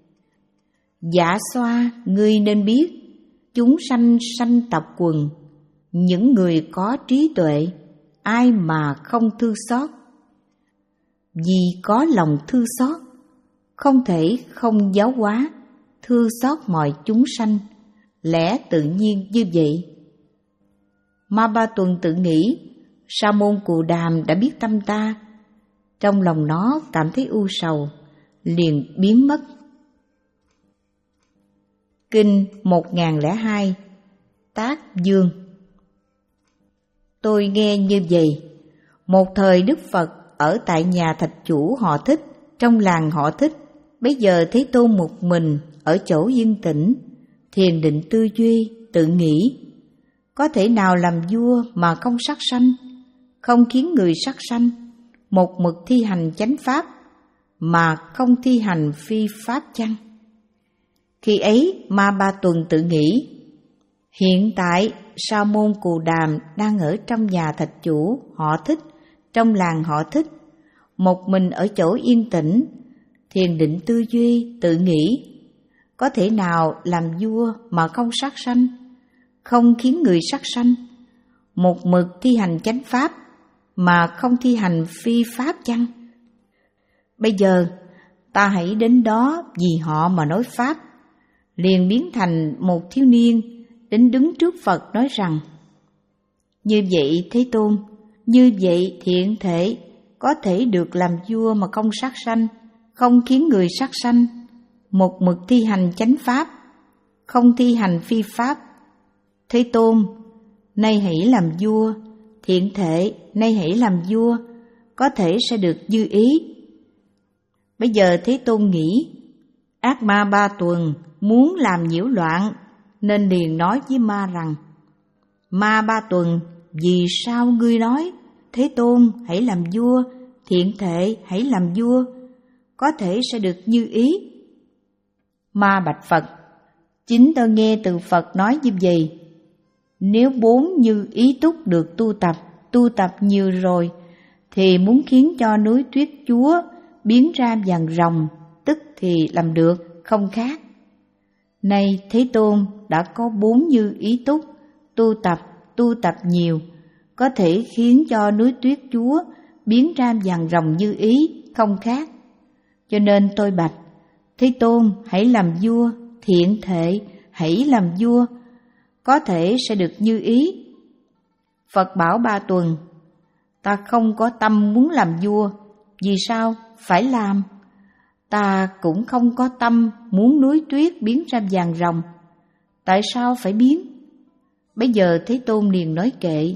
dạ xoa, ngươi nên biết, chúng sanh sanh tập quần, những người có trí tuệ, ai mà không thương xót. Vì có lòng thương xót, không thể không giáo hóa, thương xót mọi chúng sanh, lẽ tự nhiên như vậy. Ma Ba Tuần tự nghĩ, Sa môn Cù Đàm đã biết tâm ta, trong lòng nó cảm thấy u sầu, liền biến mất. Kinh một nghìn lẻ hai Tác Dương. Tôi nghe như vậy, một thời Đức Phật ở tại nhà thạch chủ họ Thích, trong làng họ Thích. Bấy giờ Thế Tôn một mình ở chỗ yên tĩnh, thiền định tư duy, tự nghĩ, có thể nào làm vua mà không sát sanh, không khiến người sát sanh, một mực thi hành chánh pháp mà không thi hành phi pháp chăng? Khi ấy Ma Ba Tuần tự nghĩ, hiện tại Sa môn Cù Đàm đang ở trong nhà thạch chủ họ Thích, trong làng họ Thích, một mình ở chỗ yên tĩnh, thiền định tư duy, tự nghĩ, có thể nào làm vua mà không sát sanh, không khiến người sát sanh, một mực thi hành chánh pháp mà không thi hành phi pháp chăng? Bây giờ ta hãy đến đó vì họ mà nói pháp. Liền biến thành một thiếu niên, đến đứng trước Phật nói rằng: như vậy Thế Tôn, như vậy thiện thể, có thể được làm vua mà không sát sanh, không khiến người sát sanh, một mực thi hành chánh pháp, không thi hành phi pháp. Thế Tôn, nay hãy làm vua, thiện thể, nay hãy làm vua, có thể sẽ được như ý. Bây giờ Thế Tôn nghĩ, ác ma Ba Tuần muốn làm nhiễu loạn, nên liền nói với ma rằng: Ma Ba Tuần, vì sao ngươi nói Thế Tôn hãy làm vua, thiện thể hãy làm vua, có thể sẽ được như ý? Ma bạch Phật: chính tôi nghe từ Phật nói như vậy. Nếu bốn như ý túc được tu tập, tu tập nhiều rồi, thì muốn khiến cho núi Tuyết Chúa biến ra vàng rồng, tức thì làm được, không khác. Nay Thế Tôn đã có bốn như ý túc, tu tập, tu tập nhiều, có thể khiến cho núi Tuyết Chúa biến ra vàng rồng như ý, không khác. Cho nên tôi bạch, Thế Tôn hãy làm vua, thiện thể hãy làm vua, có thể sẽ được như ý. Phật bảo Ba Tuần: ta không có tâm muốn làm vua, vì sao phải làm? Ta cũng không có tâm muốn núi tuyết biến ra vàng rồng, tại sao phải biến? Bây giờ Thế Tôn liền nói kệ: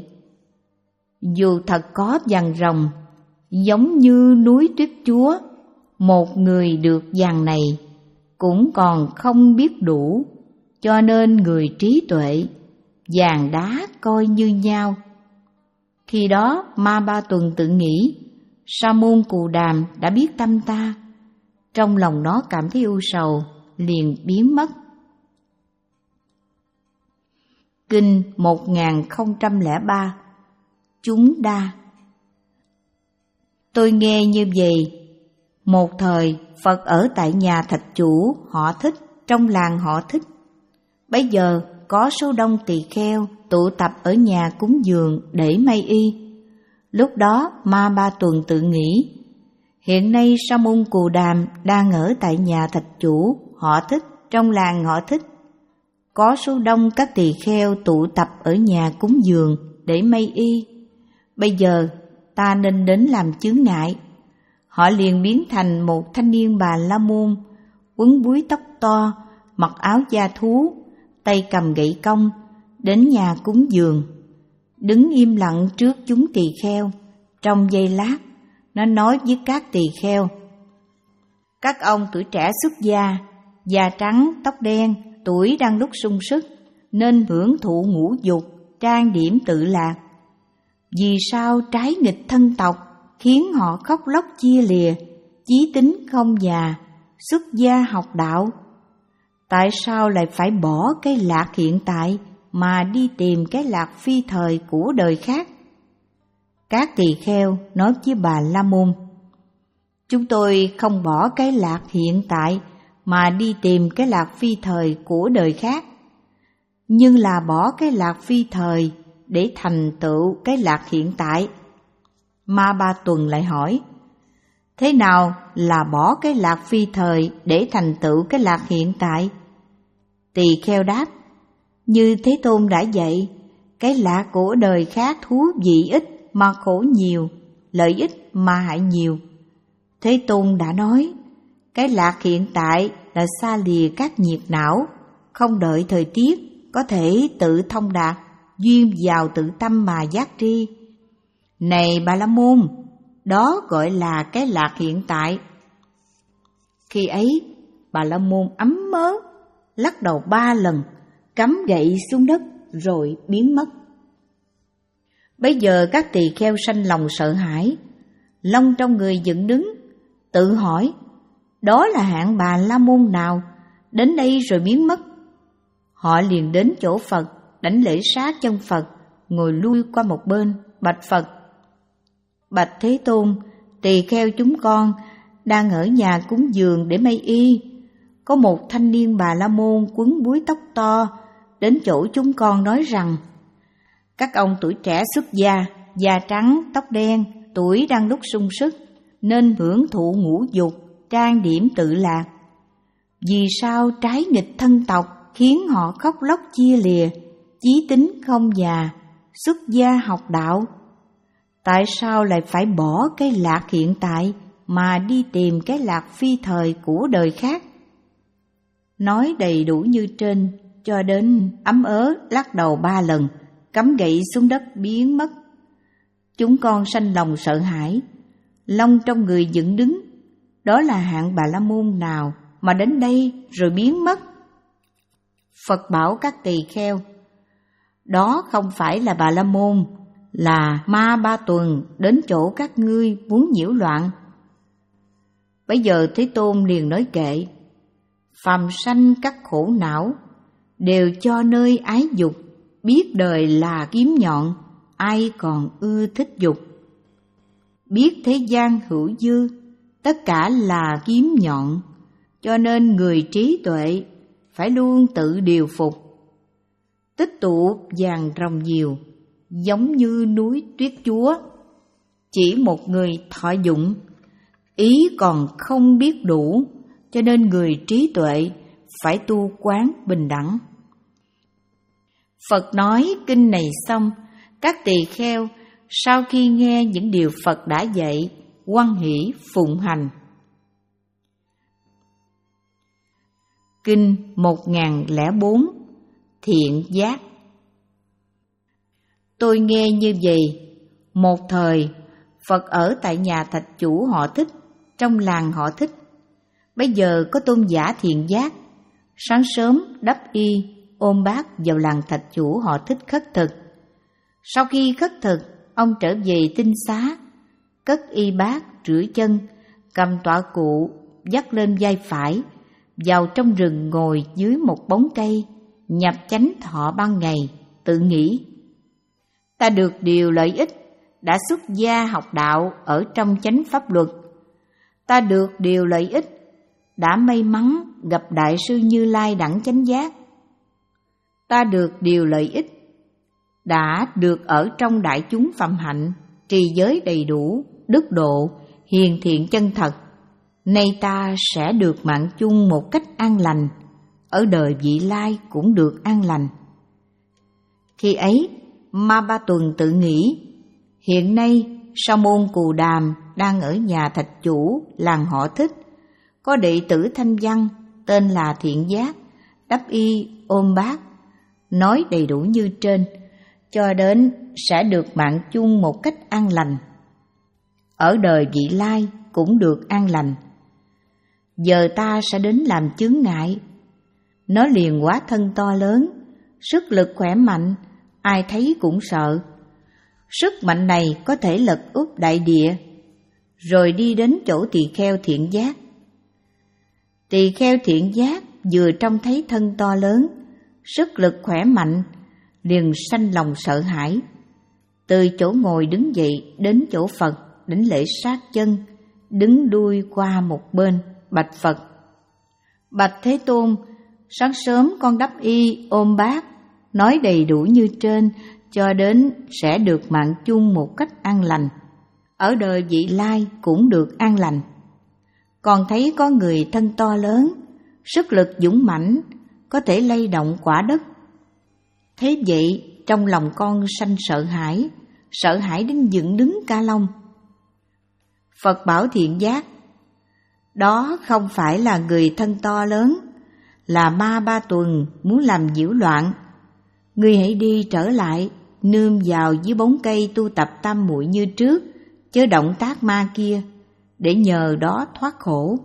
dù thật có vàng rồng, giống như núi Tuyết Chúa, một người được vàng này cũng còn không biết đủ, cho nên người trí tuệ, vàng đá coi như nhau. Khi đó Ma Ba Tuần tự nghĩ, Sa môn Cù Đàm đã biết tâm ta, trong lòng nó cảm thấy ưu sầu, liền biến mất. Kinh một nghìn không trăm lẻ ba. Chúng đa. Tôi nghe như vậy. Một thời Phật ở tại nhà thạch chủ họ Thích, trong làng họ Thích. Bây giờ có số đông tỳ kheo tụ tập ở nhà cúng dường để may y. Lúc đó Ma Ba Tuần tự nghĩ, hiện nay Sa môn Cù Đàm đang ở tại nhà thạch chủ họ Thích, trong làng họ Thích. Có số đông các tỳ kheo tụ tập ở nhà cúng dường để may y. Bây giờ ta nên đến làm chướng ngại. Họ liền biến thành một thanh niên Bà La Môn, quấn búi tóc to, mặc áo da thú, tay cầm gậy công, đến nhà cúng dường. Đứng im lặng trước chúng tỳ kheo. Trong giây lát, nó nói với các tỳ kheo: các ông tuổi trẻ xuất gia, da trắng, tóc đen, tuổi đang lúc sung sức, nên hưởng thụ ngũ dục, trang điểm tự lạc. Vì sao trái nghịch thân tộc, khiến họ khóc lóc chia lìa, chí tính không già, xuất gia học đạo? Tại sao lại phải bỏ cái lạc hiện tại mà đi tìm cái lạc phi thời của đời khác? Các tỳ kheo nói với Bà La Môn: chúng tôi không bỏ cái lạc hiện tại mà đi tìm cái lạc phi thời của đời khác, nhưng là bỏ cái lạc phi thời để thành tựu cái lạc hiện tại. Ma Ba Tuần lại hỏi: thế nào là bỏ cái lạc phi thời để thành tựu cái lạc hiện tại? Tỳ kheo đáp: như Thế Tôn đã dạy, cái lạc của đời khác thú vị ít mà khổ nhiều, lợi ích mà hại nhiều. Thế Tôn đã nói, cái lạc hiện tại là xa lìa các nhiệt não, không đợi thời tiết, có thể tự thông đạt, duyên vào tự tâm mà giác tri. Này Bà La Môn, đó gọi là cái lạc hiện tại. Khi ấy, Bà La Môn ấm mớ, lắc đầu ba lần, cắm gậy xuống đất rồi biến mất. Bây giờ các tỳ kheo sanh lòng sợ hãi, lông trong người dựng đứng, tự hỏi, đó là hạng Bà La Môn nào đến đây rồi biến mất? Họ liền đến chỗ Phật, đảnh lễ sát chân Phật, ngồi lui qua một bên, bạch Phật: bạch Thế Tôn, tỳ kheo chúng con đang ở nhà cúng dường để may y. Có một thanh niên Bà La Môn quấn búi tóc to đến chỗ chúng con nói rằng, các ông tuổi trẻ xuất gia, da trắng, tóc đen, tuổi đang lúc sung sức, nên hưởng thụ ngũ dục, trang điểm tự lạc. Vì sao trái nghịch thân tộc, khiến họ khóc lóc chia lìa, chí tính không già, xuất gia học đạo? Tại sao lại phải bỏ cái lạc hiện tại mà đi tìm cái lạc phi thời của đời khác? Nói đầy đủ như trên, cho đến ấm ớ lắc đầu ba lần, cắm gậy xuống đất biến mất. Chúng con sanh lòng sợ hãi, lông trong người dựng đứng, đó là hạng Bà La Môn nào mà đến đây rồi biến mất? Phật bảo các tỳ kheo, đó không phải là Bà La Môn, là Ma Ba Tuần đến chỗ các ngươi muốn nhiễu loạn. Bây giờ Thế Tôn liền nói kệ: phàm sanh các khổ não, đều cho nơi ái dục, biết đời là kiếm nhọn, ai còn ưa thích dục. Biết thế gian hữu dư, tất cả là kiếm nhọn, cho nên người trí tuệ phải luôn tự điều phục. Tích tụ vàng rồng nhiều, giống như núi tuyết chúa, chỉ một người thọ dụng, ý còn không biết đủ, cho nên người trí tuệ phải tu quán bình đẳng. Phật nói kinh này xong, các tỳ kheo sau khi nghe những điều Phật đã dạy, hoan hỷ phụng hành. Kinh một nghìn lẻ bốn. Thiện giác. Tôi nghe như vậy. Một thời, Phật ở tại nhà thạch chủ họ Thích, trong làng họ Thích. Bây giờ có tôn giả Thiện Giác, sáng sớm đắp y, ôm bát vào làng thạch chủ họ Thích khất thực. Sau khi khất thực, ông trở về tinh xá, cất y bát rửa chân, cầm tọa cụ dắt lên vai phải, vào trong rừng ngồi dưới một bóng cây, nhập chánh thọ ban ngày, tự nghĩ: ta được điều lợi ích, đã xuất gia học đạo ở trong chánh pháp luật. Ta được điều lợi ích, đã may mắn gặp Đại sư Như Lai đẳng chánh giác. Ta được điều lợi ích, đã được ở trong đại chúng phạm hạnh, trì giới đầy đủ, đức độ, hiền thiện chân thật. Nay ta sẽ được mạng chung một cách an lành, ở đời vị lai cũng được an lành. Khi ấy, Ma Ba Tuần tự nghĩ: hiện nay Sa môn Cù Đàm đang ở nhà thạch chủ làng họ Thích, có đệ tử Thanh Văn tên là Thiện Giác, đắp y ôm bát, nói đầy đủ như trên, cho đến sẽ được mạng chung một cách an lành, ở đời vị lai cũng được an lành. Giờ ta sẽ đến làm chướng ngại. Nó liền hóa thân to lớn, sức lực khỏe mạnh, ai thấy cũng sợ. Sức mạnh này có thể lật úp đại địa. Rồi đi đến chỗ tỳ kheo Thiện Giác. Tỳ kheo Thiện Giác vừa trông thấy thân to lớn, sức lực khỏe mạnh, liền sanh lòng sợ hãi. Từ chỗ ngồi đứng dậy đến chỗ Phật, đảnh lễ sát chân, đứng đuôi qua một bên, bạch Phật: bạch Thế Tôn, sáng sớm con đắp y ôm bát, nói đầy đủ như trên, cho đến sẽ được mạng chung một cách an lành, ở đời vị lai cũng được an lành. Còn thấy có người thân to lớn, sức lực dũng mãnh, có thể lay động quả đất. Thế vậy trong lòng con sanh sợ hãi, sợ hãi đến dựng đứng cả lông. Phật bảo Thiện Giác: đó không phải là người thân to lớn, là Ma Ba Tuần muốn làm nhiễu loạn. Ngươi hãy đi trở lại, nương vào dưới bóng cây tu tập tam muội như trước, chớ động tác ma kia, để nhờ đó thoát khổ.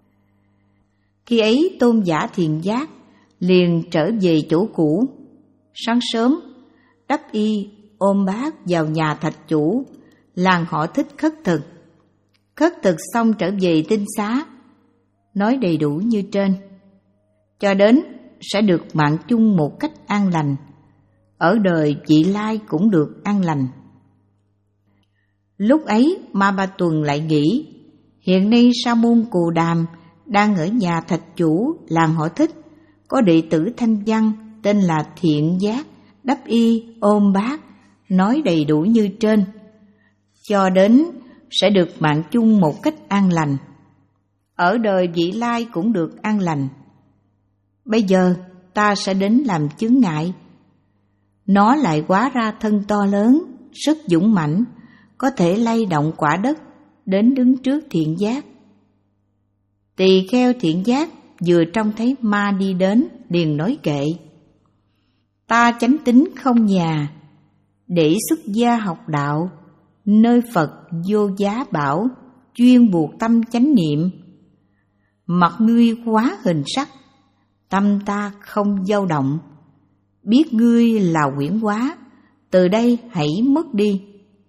Khi ấy Tôn giả Thiện Giác liền trở về chỗ cũ. Sáng sớm đắp y ôm bát vào nhà thạch chủ làng họ Thích khất thực. Khất thực xong trở về tinh xá, nói đầy đủ như trên, cho đến sẽ được mạng chung một cách an lành, ở đời vị lai cũng được an lành. Lúc ấy Ma Ba Tuần lại nghĩ: hiện nay Sa môn Cù Đàm đang ở nhà thạch chủ làng họ Thích, có đệ tử Thanh Văn tên là Thiện Giác, đắp y ôm bát, nói đầy đủ như trên, cho đến sẽ được mạng chung một cách an lành, ở đời vị lai cũng được an lành. Bây giờ ta sẽ đến làm chướng ngại. Nó lại hóa ra thân to lớn, sức dũng mãnh, có thể lay động quả đất, đến đứng trước Thiện Giác. Tỳ kheo Thiện Giác vừa trông thấy ma đi đến, liền nói kệ: ta chánh tín không nhà, để xuất gia học đạo, nơi Phật vô giá bảo, chuyên buộc tâm chánh niệm. Mặt ngươi hóa hình sắc, tâm ta không dao động. Biết ngươi là huyễn hóa, từ đây hãy mất đi.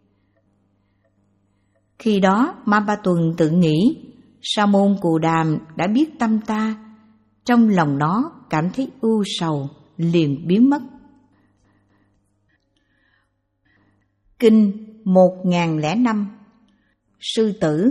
Khi đó Ma Ba Tuần tự nghĩ: Sa môn Cù Đàm đã biết tâm ta, trong lòng nó cảm thấy ưu sầu, liền biến mất. Kinh một nghìn lẻ năm. Sư tử.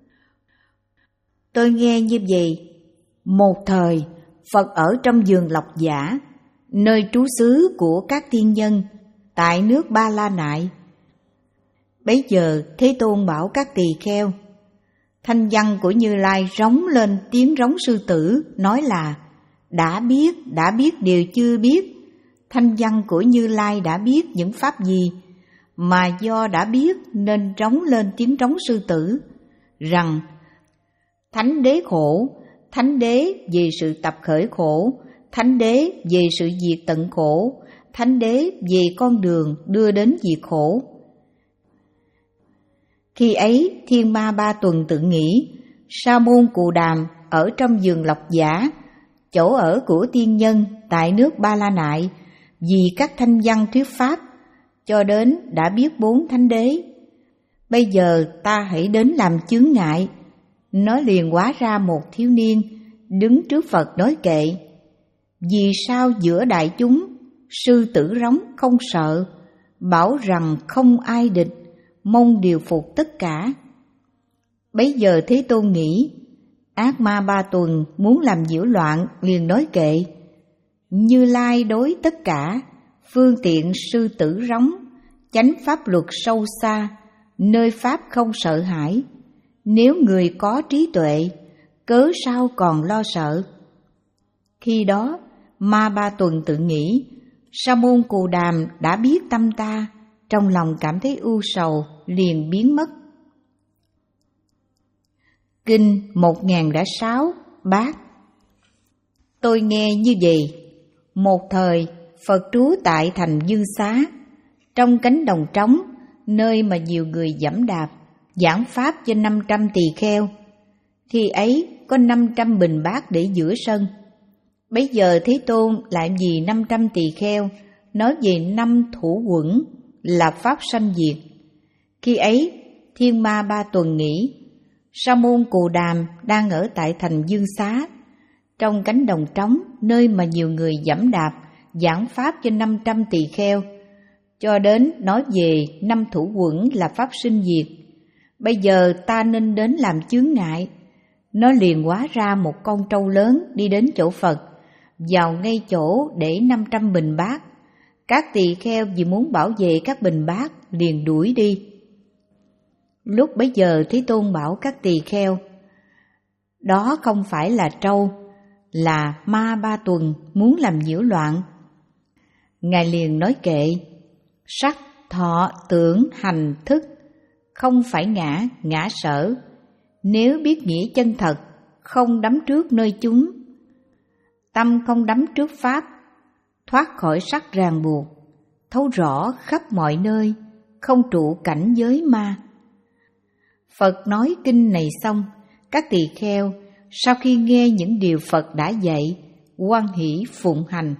Tôi nghe như vậy: một thời Phật ở trong vườn Lộc Giả, nơi trú xứ của các tiên nhân, tại nước Ba La Nại. Bấy giờ Thế Tôn bảo các tỳ kheo: thanh văn của Như Lai rống lên tiếng rống sư tử, nói là: đã biết, đã biết điều chưa biết. Thanh văn của Như Lai đã biết những pháp gì, mà do đã biết nên rống lên tiếng rống sư tử, rằng: thánh đế khổ, thánh đế vì sự tập khởi khổ, thánh đế về sự diệt tận khổ, thánh đế về con đường đưa đến diệt khổ. Khi ấy Thiên Ma Ba Tuần tự nghĩ: Sa môn Cù Đàm ở trong vườn Lộc Giả, chỗ ở của tiên nhân tại nước Ba La Nại, vì các thanh văn thuyết pháp, cho đến đã biết bốn thánh đế. bây giờ ta hãy đến làm chướng ngại. Nó liền hóa ra một thiếu niên, đứng trước Phật nói kệ: vì sao giữa đại chúng, sư tử rống không sợ, bảo rằng không ai địch, mong điều phục tất cả. Bấy giờ Thế Tôn nghĩ, ác ma Ba Tuần muốn làm nhiễu loạn, liền nói kệ: Như Lai đối tất cả, phương tiện sư tử rống, chánh pháp luật sâu xa, nơi pháp không sợ hãi. Nếu người có trí tuệ, cớ sao còn lo sợ? Khi đó, ma Ba Tuần tự nghĩ, Sa môn Cù Đàm đã biết tâm ta, trong lòng cảm thấy ưu sầu, liền biến mất. Kinh một nghìn lẻ sáu Bát. Tôi nghe như vậy. Một thời, Phật trú tại thành Dương Xá, trong cánh đồng trống, nơi mà nhiều người giẫm đạp, giảng pháp cho năm trăm tỳ kheo. Khi ấy có năm trăm bình bát để giữa sân. Bấy giờ Thế Tôn lại vì năm trăm tỳ kheo nói về năm thủ quẩn là pháp sanh diệt. Khi ấy Thiên Ma Ba Tuần nghĩ, Sa môn Cù Đàm đang ở tại thành Dương Xá, trong cánh đồng trống, nơi mà nhiều người giẫm đạp, giảng pháp cho năm trăm tỳ kheo, cho đến nói về năm thủ quẩn là pháp sinh diệt. Bây giờ ta nên đến làm chướng ngại. Nó liền hóa ra một con trâu lớn đi đến chỗ Phật, vào ngay chỗ để năm trăm bình bát. Các tỳ kheo vì muốn bảo vệ các bình bát liền đuổi đi. Lúc bấy giờ Thế Tôn bảo các tỳ kheo, đó không phải là trâu, là ma Ba Tuần muốn làm nhiễu loạn. Ngài liền nói kệ: sắc, thọ, tưởng, hành, thức, không phải ngã, ngã sở. Nếu biết nghĩa chân thật, không đắm trước nơi chúng. Tâm không đắm trước pháp, thoát khỏi sắc ràng buộc, thấu rõ khắp mọi nơi, không trụ cảnh giới ma. Phật nói kinh này xong, các tỳ kheo sau khi nghe những điều Phật đã dạy, hoan hỷ phụng hành.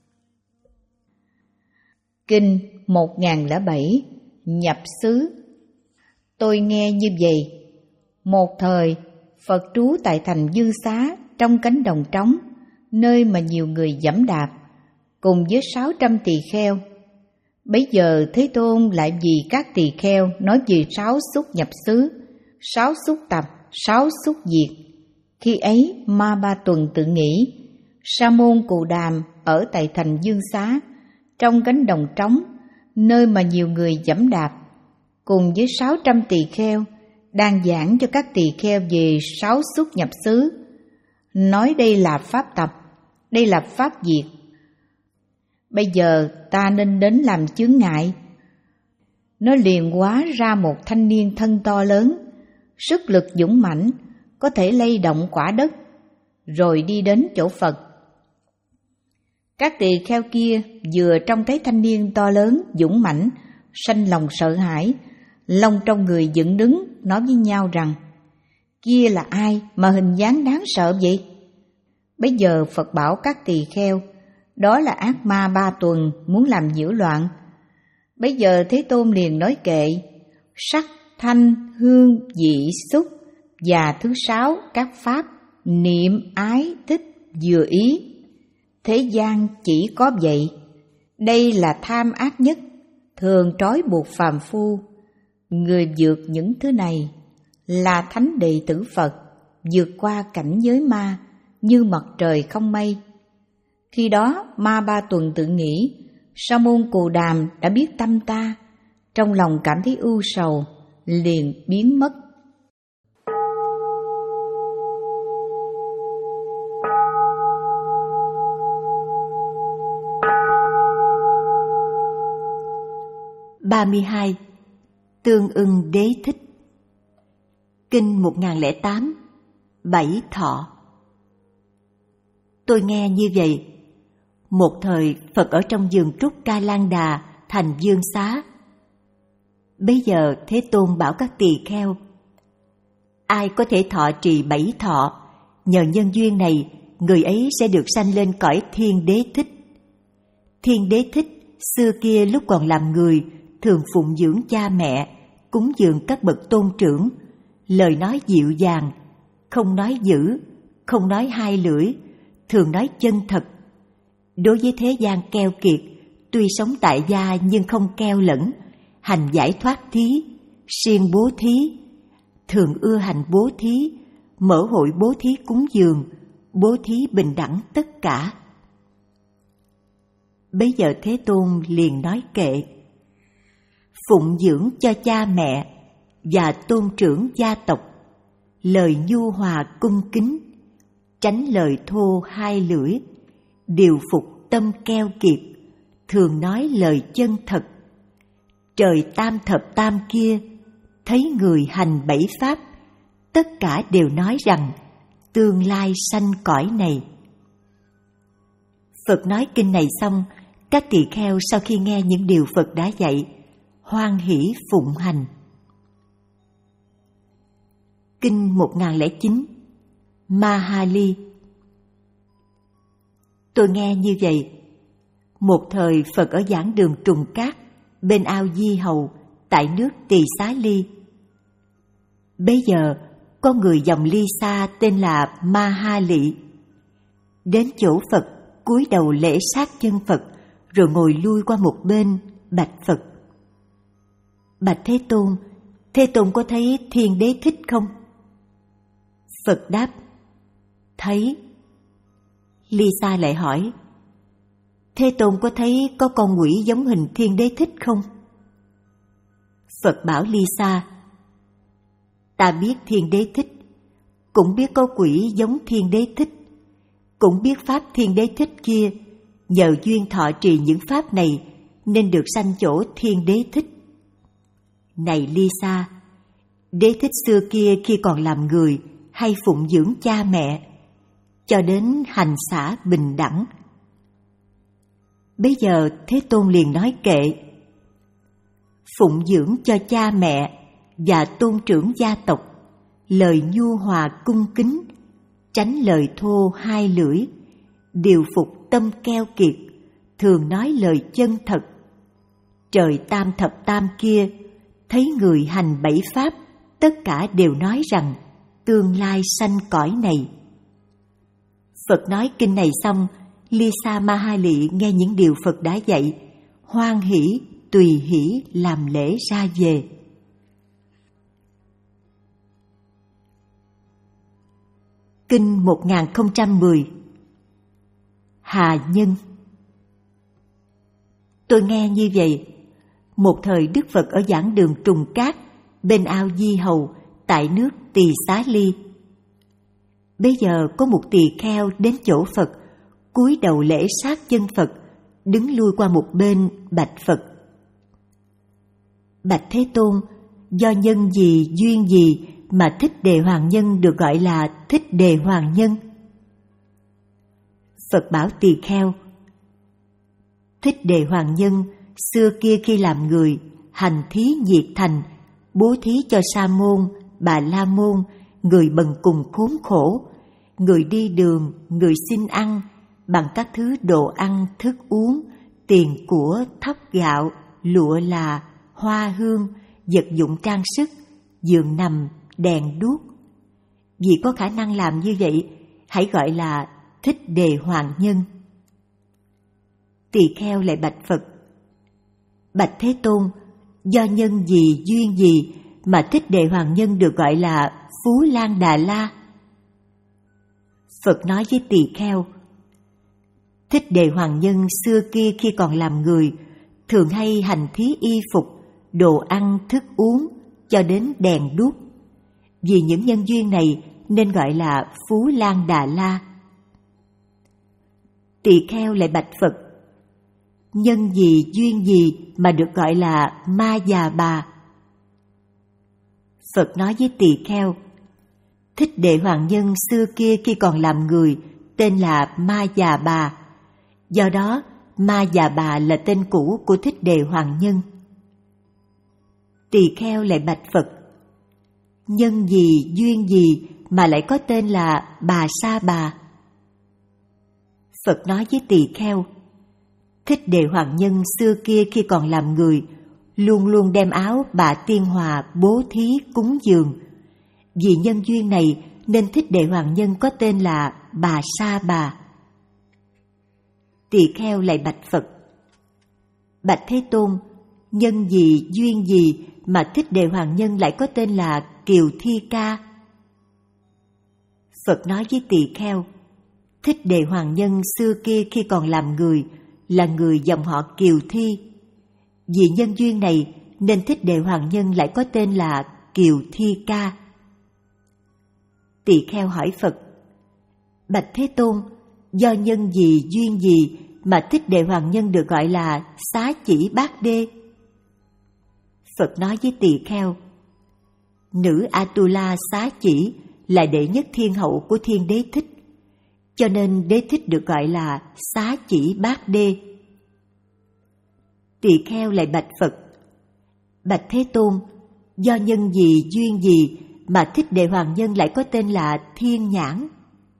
Kinh một nghìn lẻ bảy Nhập xứ. Tôi nghe như vậy. Một thời, Phật trú tại thành Dương Xá, trong cánh đồng trống, nơi mà nhiều người giẫm đạp, cùng với sáu trăm tỳ kheo. Bấy giờ Thế Tôn lại vì các tỳ kheo nói về sáu xúc nhập xứ, sáu xúc tập, sáu xúc diệt. Khi ấy ma Ba Tuần tự nghĩ, Sa môn Cù Đàm ở tại thành Dương Xá, trong cánh đồng trống, nơi mà nhiều người giẫm đạp, cùng với sáu trăm tỳ kheo, đang giảng cho các tỳ kheo về sáu xúc nhập xứ, nói đây là pháp tập, đây là pháp diệt. Bây giờ ta nên đến làm chướng ngại. Nó liền hóa ra một thanh niên thân to lớn, sức lực dũng mãnh, có thể lay động quả đất, rồi đi đến chỗ Phật. Các tỳ kheo kia vừa trông thấy thanh niên to lớn, dũng mãnh, sanh lòng sợ hãi, lông trong người dựng đứng, nói với nhau rằng: kia là ai mà hình dáng đáng sợ vậy? Bấy giờ Phật bảo các tỳ kheo, đó là ác ma Ba Tuần muốn làm nhiễu loạn. Bấy giờ Thế Tôn liền nói kệ: sắc, thanh, hương, vị, xúc, và thứ sáu các pháp, niệm, ái, thích, vừa ý. Thế gian chỉ có vậy. Đây là tham ác nhất, thường trói buộc phàm phu. Người vượt những thứ này là thánh đệ tử Phật, vượt qua cảnh giới ma như mặt trời không mây. Khi đó ma Ba Tuần tự nghĩ, Sa môn Cù Đàm đã biết tâm ta, trong lòng cảm thấy ưu sầu, liền biến mất. ba mươi hai. Tương ưng đế thích. Kinh một nghìn lẻ tám Bảy thọ. Tôi nghe như vậy. Một thời Phật ở trong vườn trúc Ca Lan Đà, thành Dương Xá. Bây giờ Thế Tôn bảo các tỳ kheo, ai có thể thọ trì bảy thọ, nhờ nhân duyên này, người ấy sẽ được sanh lên cõi Thiên Đế Thích. Thiên Đế Thích xưa kia lúc còn làm người, thường phụng dưỡng cha mẹ, cúng dường các bậc tôn trưởng, lời nói dịu dàng, không nói dữ, không nói hai lưỡi, thường nói chân thật. Đối với thế gian keo kiệt, tuy sống tại gia nhưng không keo lẫn, hành giải thoát thí, siêng bố thí, thường ưa hành bố thí, mở hội bố thí cúng dường, bố thí bình đẳng tất cả. Bấy giờ Thế Tôn liền nói kệ: phụng dưỡng cho cha mẹ và tôn trưởng gia tộc, lời nhu hòa cung kính, tránh lời thô hai lưỡi, điều phục tâm keo kiệt, thường nói lời chân thật. Trời tam thập tam kia, thấy người hành bảy pháp, tất cả đều nói rằng tương lai sanh cõi này. Phật nói kinh này xong, các tỳ kheo sau khi nghe những điều Phật đã dạy, hoan hỷ phụng hành. Kinh một nghìn lẻ chín, Mahali. Tôi nghe như vậy. Một thời Phật ở giảng đường Trùng Cát, bên ao Di Hầu, tại nước Tỳ Xá Ly. Bấy giờ, có người dòng Ly Sa tên là Mahali đến chỗ Phật, cúi đầu lễ sát chân Phật, rồi ngồi lui qua một bên, bạch Phật: bạch Thế Tôn, Thế Tôn có thấy Thiên Đế Thích không? Phật đáp: thấy. Ly Sa lại hỏi: Thế Tôn có thấy có con quỷ giống hình Thiên Đế Thích không? Phật bảo Ly Sa: ta biết Thiên Đế Thích, cũng biết có quỷ giống Thiên Đế Thích, cũng biết pháp Thiên Đế Thích kia nhờ duyên thọ trì những pháp này nên được sanh chỗ Thiên Đế Thích. Này Ly Sa, Đế Thích xưa kia khi còn làm người hay phụng dưỡng cha mẹ, cho đến hành xả bình đẳng. Bấy giờ Thế Tôn liền nói kệ: phụng dưỡng cho cha mẹ và tôn trưởng gia tộc, lời nhu hòa cung kính, tránh lời thô hai lưỡi, điều phục tâm keo kiệt, thường nói lời chân thật. Trời tam thập tam kia, thấy người hành bảy pháp, tất cả đều nói rằng tương lai sanh cõi này. Phật nói kinh này xong, Ly Sa Mahali nghe những điều Phật đã dạy, hoan hỷ, tùy hỷ làm lễ ra về. Kinh một nghìn không trăm mười, Hà Nhân. Tôi nghe như vậy. Một thời Đức Phật ở giảng đường Trùng Cát, bên ao Di Hầu, tại nước Tỳ Xá Ly. Bây giờ có một tỳ kheo đến chỗ Phật, cúi đầu lễ sát chân Phật, đứng lui qua một bên, bạch Phật: bạch Thế Tôn, do nhân gì duyên gì mà Thích Đề Hoàng Nhân được gọi là Thích Đề Hoàng Nhân? Phật bảo tỳ kheo: Thích Đề Hoàng Nhân xưa kia khi làm người, hành thí nhiệt thành, bố thí cho Sa môn, Bà La môn, người bần cùng khốn khổ, người đi đường, người xin ăn, bằng các thứ đồ ăn, thức uống, tiền của, thóc gạo, lụa là, hoa hương, vật dụng trang sức, giường nằm, đèn đuốc. Vì có khả năng làm như vậy, hãy gọi là Thích Đề Hoàng Nhân. Tỳ kheo lại bạch Phật: bạch Thế Tôn, do nhân gì duyên gì mà Thích Đề Hoàng Nhân được gọi là Phú Lan Đà La? Phật nói với tỳ kheo: Thích Đề Hoàng Nhân xưa kia khi còn làm người, thường hay hành thí y phục, đồ ăn, thức uống, cho đến đèn đuốc. Vì những nhân duyên này nên gọi là Phú Lan Đà La. Tỳ kheo lại bạch Phật: nhân gì duyên gì mà được gọi là Ma Già Bà? Phật nói với tỳ kheo: Thích Đề Hoàng Nhân xưa kia khi còn làm người tên là Ma Già Bà, do đó Ma Già Bà là tên cũ của Thích Đề Hoàng Nhân. Tỳ kheo lại bạch Phật: nhân gì duyên gì mà lại có tên là Bà Sa Bà? Phật nói với tỳ kheo: Thích Đề Hoàng Nhân xưa kia khi còn làm người, luôn luôn đem áo bà Tiên Hòa bố thí cúng dường. Vì nhân duyên này nên Thích Đệ Hoàng Nhân có tên là bà Sa Bà. Tỳ kheo lại bạch Phật: Bạch Thế Tôn, nhân gì duyên gì mà Thích Đệ Hoàng Nhân lại có tên là Kiều Thi Ca? Phật nói với tỳ kheo: Thích Đệ Hoàng Nhân xưa kia khi còn làm người là người dòng họ Kiều Thi. Vì nhân duyên này nên Thích Đệ Hoàng Nhân lại có tên là Kiều Thi Ca. Tỳ kheo hỏi Phật: Bạch Thế Tôn, do nhân gì duyên gì mà Thích Đệ Hoàng Nhân được gọi là Xá Chỉ Bát Đê? Phật nói với tỳ kheo: Nữ Atula Xá Chỉ là đệ nhất thiên hậu của Thiên Đế Thích, cho nên Đế Thích được gọi là Xá Chỉ Bát Đê. Tỳ kheo lại bạch Phật: Bạch Thế Tôn, do nhân gì duyên gì mà Thích Đệ Hoàng Nhân lại có tên là Thiên Nhãn?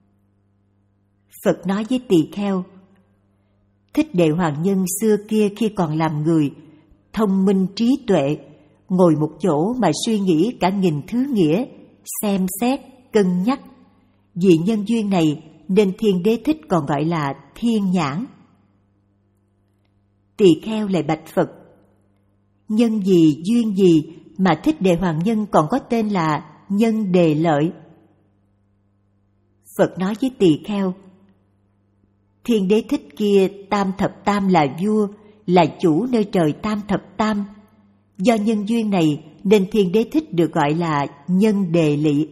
Phật nói với tỳ kheo: Thích Đệ Hoàng Nhân xưa kia khi còn làm người, thông minh trí tuệ, ngồi một chỗ mà suy nghĩ cả nghìn thứ nghĩa, xem xét, cân nhắc. Vì nhân duyên này nên Thiên Đế Thích còn gọi là Thiên Nhãn. Tỳ kheo lại bạch Phật: Nhân gì duyên gì mà Thích Đệ Hoàng Nhân còn có tên là Nhân Đề Lợi? Phật nói với tỳ kheo: Thiên Đế Thích kia tam thập tam là vua, là chủ nơi trời tam thập tam. Do nhân duyên này nên Thiên Đế Thích được gọi là Nhân Đề Lị.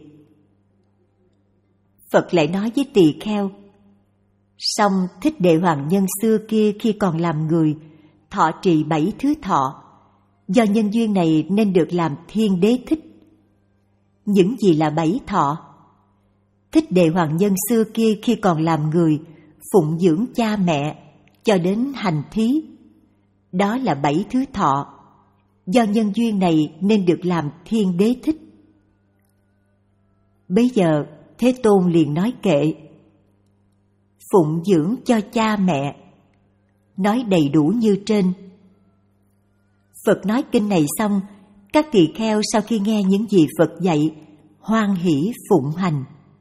Phật lại nói với tỳ kheo: Song Thích Đệ Hoàng Nhân xưa kia khi còn làm người, thọ trì bảy thứ thọ. Do nhân duyên này nên được làm Thiên Đế Thích. Những gì là bảy thọ? Thích Đệ Hoàng Nhân xưa kia khi còn làm người, phụng dưỡng cha mẹ cho đến hành thí. Đó là bảy thứ thọ. Do nhân duyên này nên được làm Thiên Đế Thích. Bấy giờ Thế Tôn liền nói kệ: Phụng dưỡng cho cha mẹ, nói đầy đủ như trên. Phật nói kinh này xong, các tỳ kheo sau khi nghe những gì Phật dạy, hoan hỷ phụng hành.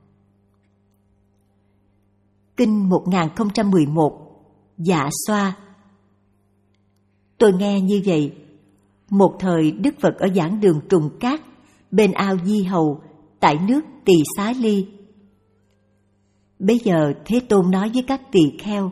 Kinh một nghìn không trăm mười một, Dạ Xoa. Tôi nghe như vậy. Một thời Đức Phật ở giảng đường Trùng Cát, bên ao Di Hầu, tại nước Tỳ Xá Ly. Bây giờ Thế Tôn nói với các tỳ kheo: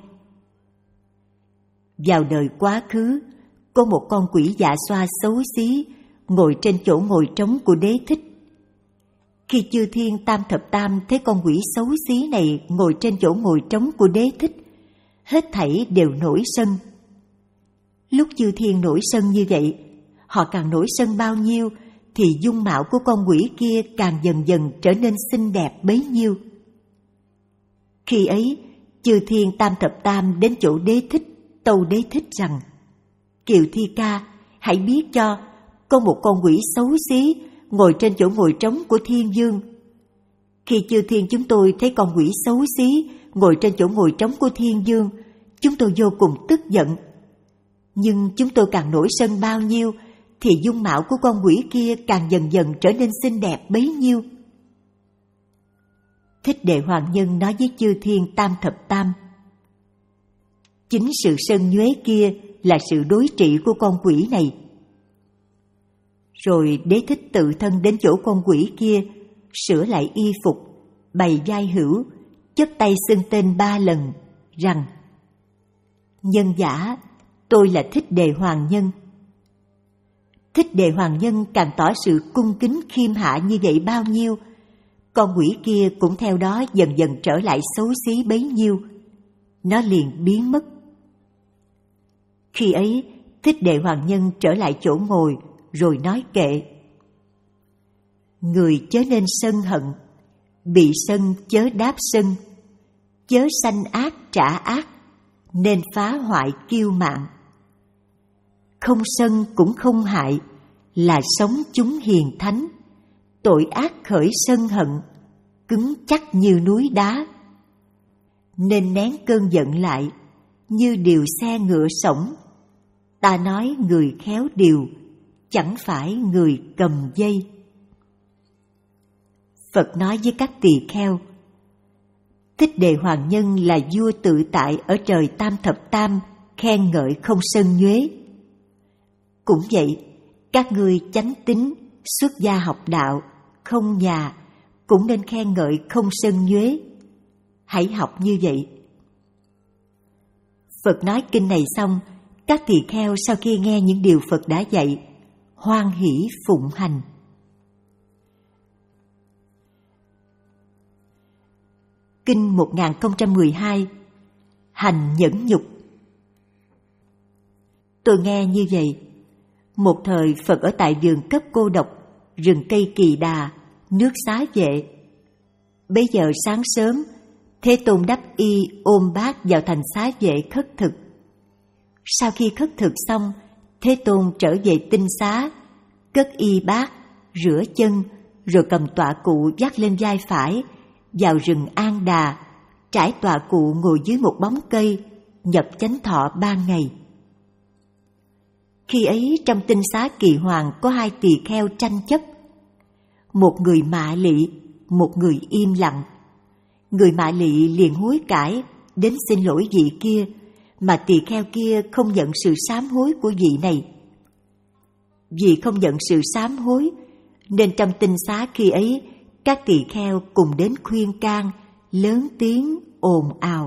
Vào đời quá khứ, có một con quỷ dạ xoa xấu xí ngồi trên chỗ ngồi trống của Đế Thích. Khi chư thiên tam thập tam thấy con quỷ xấu xí này ngồi trên chỗ ngồi trống của Đế Thích, hết thảy đều nổi sân. Lúc chư thiên nổi sân như vậy, họ càng nổi sân bao nhiêu thì dung mạo của con quỷ kia càng dần dần trở nên xinh đẹp bấy nhiêu. Khi ấy, chư thiên tam thập tam đến chỗ Đế Thích, tâu Đế Thích rằng: Kiều Thi Ca, hãy biết cho, có một con quỷ xấu xí ngồi trên chỗ ngồi trống của Thiên Dương. Khi chư thiên chúng tôi thấy con quỷ xấu xí ngồi trên chỗ ngồi trống của Thiên Dương, chúng tôi vô cùng tức giận. Nhưng chúng tôi càng nổi sân bao nhiêu thì dung mạo của con quỷ kia càng dần dần trở nên xinh đẹp bấy nhiêu. Thích Đệ Hoàng Nhân nói với chư thiên tam thập tam: Chính sự sân nhuế kia là sự đối trị của con quỷ này. Rồi Đế Thích tự thân đến chỗ con quỷ kia, sửa lại y phục, bày vai hữu, chắp tay xưng tên ba lần, rằng: Nhân giả, tôi là Thích Đệ Hoàng Nhân. Thích Đệ Hoàng Nhân càng tỏ sự cung kính khiêm hạ như vậy bao nhiêu, con quỷ kia cũng theo đó dần dần trở lại xấu xí bấy nhiêu. Nó liền biến mất. Khi ấy, Thích Đệ Hoàng Nhân trở lại chỗ ngồi, rồi nói kệ: Người chớ nên sân hận, bị sân chớ đáp sân, chớ sanh ác trả ác, nên phá hoại kiêu mạn. Không sân cũng không hại, là sống chúng hiền thánh. Tội ác khởi sân hận, cứng chắc như núi đá. Nên nén cơn giận lại, như điều xe ngựa sổng. Ta nói người khéo điều, chẳng phải người cầm dây. Phật nói với các tỳ kheo, Thích Đề Hoàng Nhân là vua tự tại ở trời Tam Thập Tam, khen ngợi không sân nhuế. Cũng vậy, các ngươi chánh tín, xuất gia học đạo, không nhà, cũng nên khen ngợi không sân nhuế. Hãy học như vậy. Phật nói kinh này xong, các tỳ kheo sau khi nghe những điều Phật đã dạy, hoan hỷ phụng hành. Kinh một nghìn không trăm mười hai, Hành nhẫn nhục. Tôi nghe như vậy. Một thời Phật ở tại vườn cấp cô độc, rừng cây kỳ đà, nước Xá Vệ. Bấy giờ sáng sớm, Thế Tôn đắp y ôm bát vào thành Xá Vệ khất thực. Sau khi khất thực xong, Thế Tôn trở về tinh xá, cất y bát, rửa chân, rồi cầm tọa cụ vác lên vai phải, vào rừng An Đà, trải tọa cụ ngồi dưới một bóng cây, nhập chánh thọ ba ngày. Khi ấy trong tinh xá Kỳ Hoàng có hai tỳ kheo tranh chấp. Một người mạ lị, một người im lặng. Người mạ lị liền hối cải, đến xin lỗi vị kia, mà tỳ kheo kia không nhận sự sám hối của vị này. Vì không nhận sự sám hối, nên trong tinh xá khi ấy, các tỳ kheo cùng đến khuyên can, lớn tiếng ồn ào.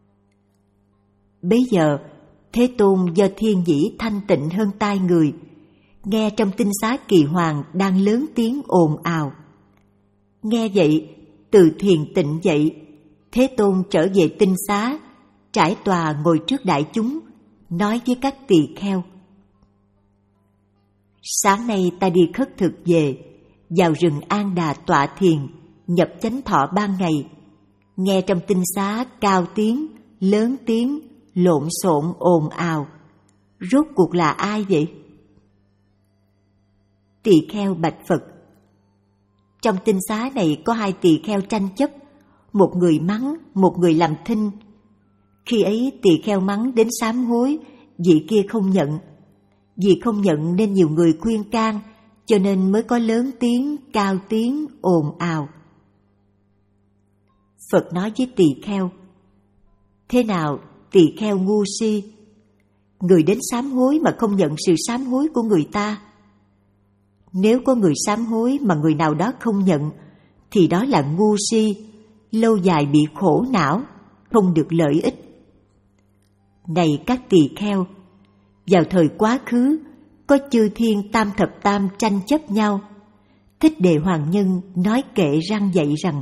Bấy giờ, Thế Tôn do thiên nhĩ thanh tịnh hơn tai người, nghe trong tinh xá Kỳ Hoàng đang lớn tiếng ồn ào. Nghe vậy, từ thiền tịnh dậy, Thế Tôn trở về tinh xá, trải tòa ngồi trước đại chúng, nói với các tỳ kheo: Sáng nay ta đi khất thực về, vào rừng An Đà tọa thiền, nhập chánh thọ ban ngày, nghe trong tinh xá cao tiếng, lớn tiếng, lộn xộn ồn ào. Rốt cuộc là ai vậy? Tỳ kheo bạch Phật: Trong tinh xá này có hai tỳ kheo tranh chấp, một người mắng, một người làm thinh. Khi ấy tỳ kheo mắng đến sám hối, vị kia không nhận. Vì không nhận nên nhiều người khuyên can, cho nên mới có lớn tiếng, cao tiếng, ồn ào. Phật nói với tỳ kheo: Thế nào tỳ kheo ngu si? Người đến sám hối mà không nhận sự sám hối của người ta. Nếu có người sám hối mà người nào đó không nhận, thì đó là ngu si, lâu dài bị khổ não, không được lợi ích. Này các tỳ kheo, vào thời quá khứ, có chư thiên tam thập tam tranh chấp nhau. Thích Đề Hoàng Nhân nói kệ răng dạy rằng: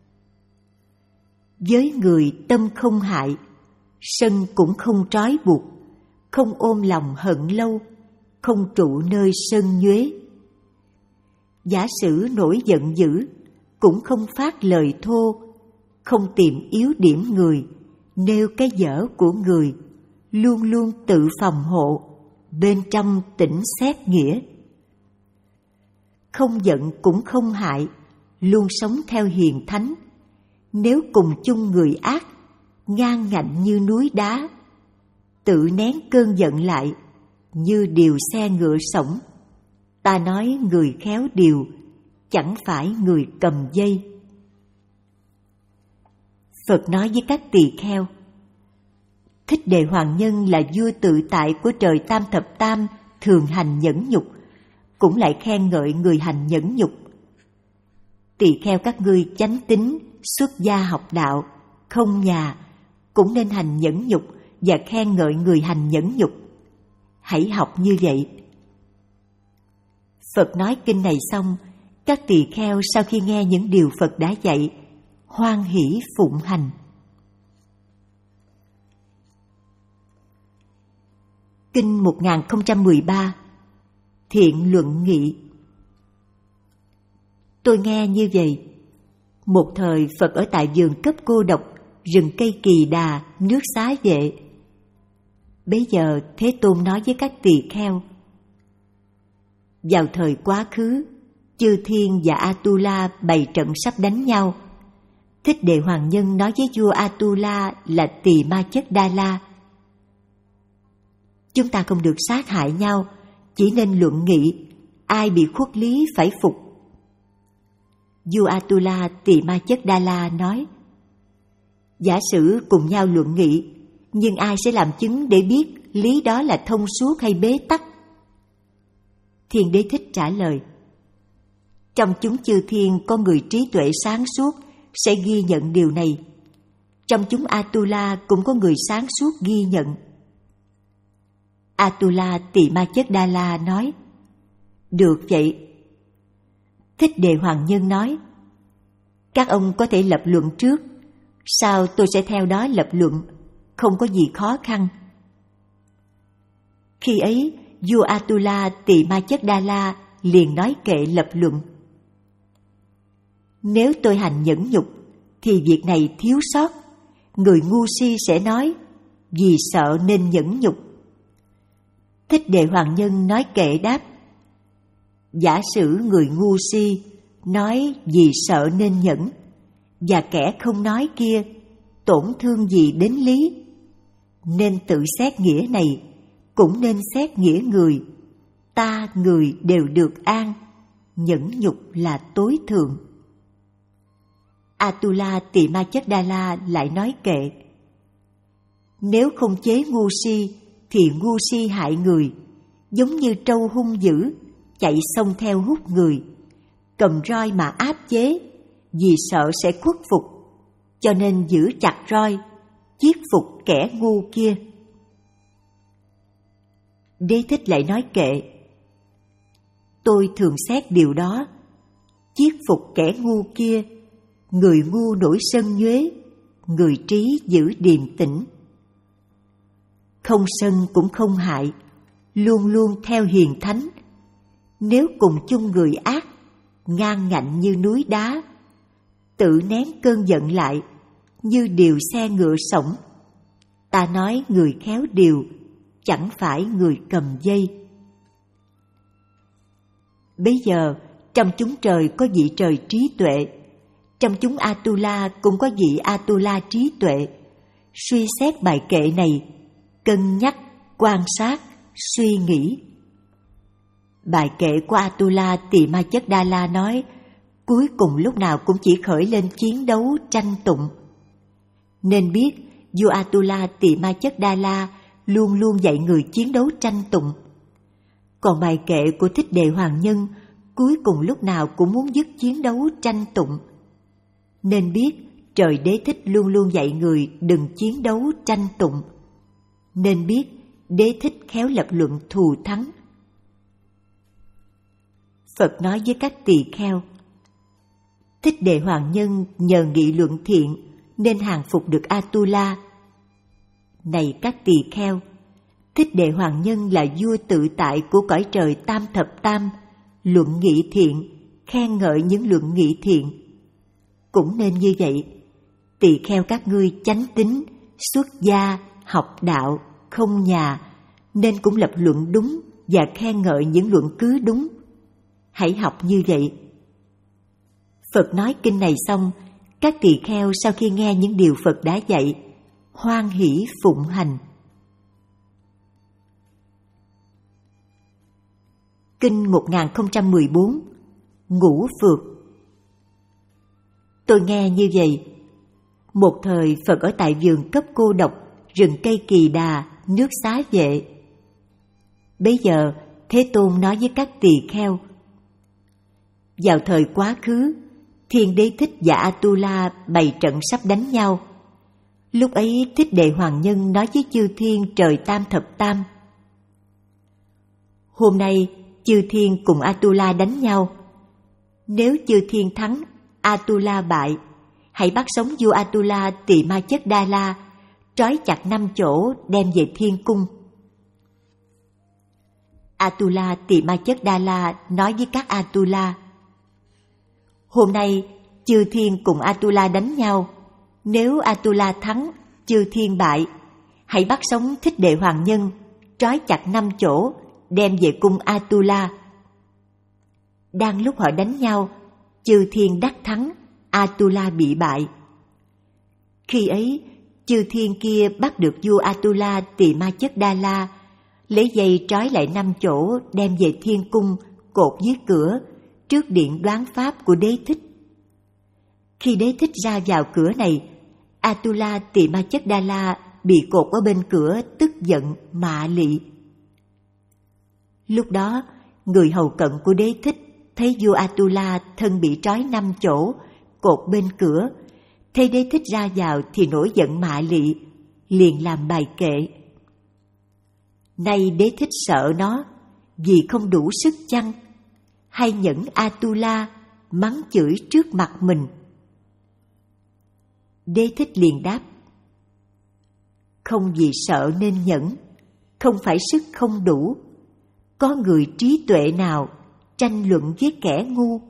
Với người tâm không hại, sân cũng không trói buộc, không ôm lòng hận lâu, không trụ nơi sân nhuế. Giả sử nổi giận dữ, cũng không phát lời thô, không tìm yếu điểm người, nêu cái dở của người, luôn luôn tự phòng hộ, bên trong tỉnh xét nghĩa. Không giận cũng không hại, luôn sống theo hiền thánh. Nếu cùng chung người ác, ngang ngạnh như núi đá, tự nén cơn giận lại, như điều xe ngựa sổng. Ta nói người khéo điều, chẳng phải người cầm dây. Phật nói với các tỳ kheo: Thích Đề Hoàng Nhân là vua tự tại của trời Tam Thập Tam, thường hành nhẫn nhục, cũng lại khen ngợi người hành nhẫn nhục. Tỳ kheo các ngươi chánh tín, xuất gia học đạo, không nhà, cũng nên hành nhẫn nhục và khen ngợi người hành nhẫn nhục. Hãy học như vậy. Phật nói kinh này xong, các tỳ kheo sau khi nghe những điều Phật đã dạy, hoan hỷ phụng hành. Kinh một nghìn không trăm mười ba, Thiện luận nghị. Tôi nghe như vậy. Một thời Phật ở tại vườn cấp cô độc, rừng cây kỳ đà, nước Xá Vệ. Bấy giờ Thế Tôn nói với các tỳ kheo: Vào thời quá khứ, chư thiên và Atula bày trận sắp đánh nhau. Thích Đề Hoàng Nhân nói với vua Atula là Tỳ Ma Chất Đa La: Chúng ta không được sát hại nhau, chỉ nên luận nghị ai bị khuất lý phải phục. vua Atula Tỳ Ma Chất Đa La nói: giả sử cùng nhau luận nghị, nhưng ai sẽ làm chứng để biết lý đó là thông suốt hay bế tắc? Thiên Đế Thích trả lời: trong chúng chư thiên có người trí tuệ sáng suốt sẽ ghi nhận điều này. Trong chúng Atula cũng có người sáng suốt ghi nhận. Atula Tỳ Ma Chất Đa La nói: được vậy. Thích Đề Hoàng Nhân nói: các ông có thể lập luận trước, sau tôi sẽ theo đó lập luận, không có gì khó khăn. Khi ấy, vua Atula Tỳ Ma Chất Đa La liền nói kệ lập luận: nếu tôi hành nhẫn nhục thì việc này thiếu sót. Người ngu si sẽ nói: vì sợ nên nhẫn nhục. Thích Đề Hoàng Nhân nói kệ đáp: giả sử người ngu si nói vì sợ nên nhẫn, và kẻ không nói kia tổn thương gì đến lý, nên tự xét nghĩa này, cũng nên xét nghĩa người. Ta người đều được an, nhẫn nhục là tối thượng. Atula Tỳ Ma Chất Đa La lại nói kệ: nếu không chế ngu si thì ngu si hại người, giống như trâu hung dữ chạy xông theo hút người, cầm roi mà áp chế, vì sợ sẽ khuất phục, cho nên giữ chặt roi, chiết phục kẻ ngu kia. Đế Thích lại nói kệ: tôi thường xét điều đó, chiết phục kẻ ngu kia, người ngu nổi sân nhuế, người trí giữ điềm tĩnh. Không sân cũng không hại, luôn luôn theo hiền thánh. Nếu cùng chung người ác, ngang ngạnh như núi đá, tự nén cơn giận lại, như điều xe ngựa sổng. Ta nói người khéo điều, chẳng phải người cầm dây. Bấy giờ, trong chúng trời có vị trời trí tuệ, trong chúng Atula cũng có vị Atula trí tuệ. Suy xét bài kệ này, cân nhắc, quan sát, suy nghĩ. Bài kệ của Atula Tỳ Ma Chất Đa La nói, cuối cùng lúc nào cũng chỉ khởi lên chiến đấu tranh tụng. Nên biết, vua Atula Tỳ Ma Chất Đa La luôn luôn dạy người chiến đấu tranh tụng. Còn bài kệ của Thích Đề Hoàng Nhân cuối cùng lúc nào cũng muốn dứt chiến đấu tranh tụng. Nên biết, trời Đế Thích luôn luôn dạy người đừng chiến đấu tranh tụng. Nên biết, Đế Thích khéo lập luận thù thắng. Phật nói với các tỳ kheo: Thích Đề Hoàng Nhân nhờ nghị luận thiện nên hàng phục được Atula. Này các tỳ kheo, Thích Đề Hoàng Nhân là vua tự tại của cõi trời tam thập tam, luận nghị thiện, khen ngợi những luận nghị thiện. Cũng nên như vậy, tỳ kheo các ngươi chánh tín, xuất gia, học đạo, không nhà, nên cũng lập luận đúng và khen ngợi những luận cứ đúng. Hãy học như vậy. Phật nói kinh này xong, các tỳ kheo sau khi nghe những điều Phật đã dạy, hoan hỷ phụng hành. Kinh một nghìn không trăm mười bốn, Ngũ Phược. Tôi nghe như vậy. Một thời Phật ở tại vườn cấp cô độc, rừng cây Kỳ Đà, nước Xá Vệ. Bấy giờ Thế Tôn nói với các tỳ kheo: vào thời quá khứ, Thiên Đế Thích và Atula bày trận sắp đánh nhau. Lúc ấy Thích Đề Hoàng Nhân nói với chư thiên trời tam thập tam: hôm nay chư thiên cùng Atula đánh nhau. Nếu chư thiên thắng, Atula bại, hãy bắt sống vua Atula Tỳ Ma Chất Đa La, trói chặt năm chỗ đem về thiên cung. Atula Tỳ Ma Chất Đa La nói với các Atula: hôm nay chư thiên cùng Atula đánh nhau. Nếu Atula thắng, chư thiên bại, hãy bắt sống Thích Đề Hoàng Nhân, trói chặt năm chỗ đem về cung Atula. Đang lúc họ đánh nhau, chư thiên đắc thắng, Atula bị bại. Khi ấy, chư thiên kia bắt được vua Atula Tỳ Ma Chất Đa La, lấy dây trói lại năm chỗ đem về thiên cung, cột dưới cửa, trước điện đoán pháp của Đế Thích. Khi Đế Thích ra vào cửa này, Atula Tỳ Ma Chất Đa La bị cột ở bên cửa, tức giận mạ lị. Lúc đó, người hầu cận của Đế Thích thấy vua Atula thân bị trói năm chỗ, cột bên cửa, thấy Đế Thích ra vào thì nổi giận mạ lị, liền làm bài kệ. Nay Đế Thích sợ nó, vì không đủ sức chăng, hay nhẫn Atula mắng chửi trước mặt mình. Đế Thích liền đáp: không vì sợ nên nhẫn, không phải sức không đủ. Có người trí tuệ nào tranh luận với kẻ ngu?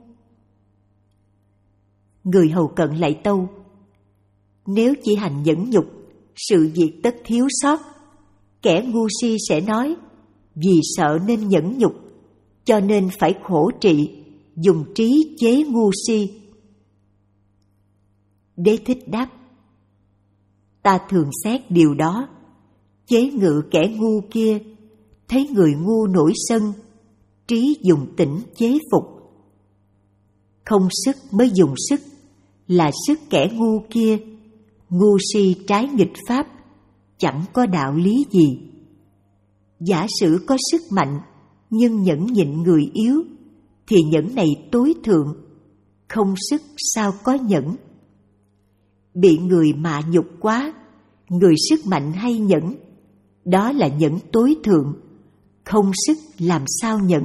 Người hầu cận lại tâu: nếu chỉ hành nhẫn nhục, sự việc tất thiếu sót. Kẻ ngu si sẽ nói: vì sợ nên nhẫn nhục, cho nên phải khổ trị, dùng trí chế ngu si. Đế Thích đáp: ta thường xét điều đó, chế ngự kẻ ngu kia, thấy người ngu nổi sân, trí dùng tĩnh chế phục. Không sức mới dùng sức, là sức kẻ ngu kia, ngu si trái nghịch pháp, chẳng có đạo lý gì. Giả sử có sức mạnh, nhưng nhẫn nhịn người yếu, thì nhẫn này tối thượng, không sức sao có nhẫn. Bị người mạ nhục quá, người sức mạnh hay nhẫn, đó là nhẫn tối thượng, không sức làm sao nhẫn.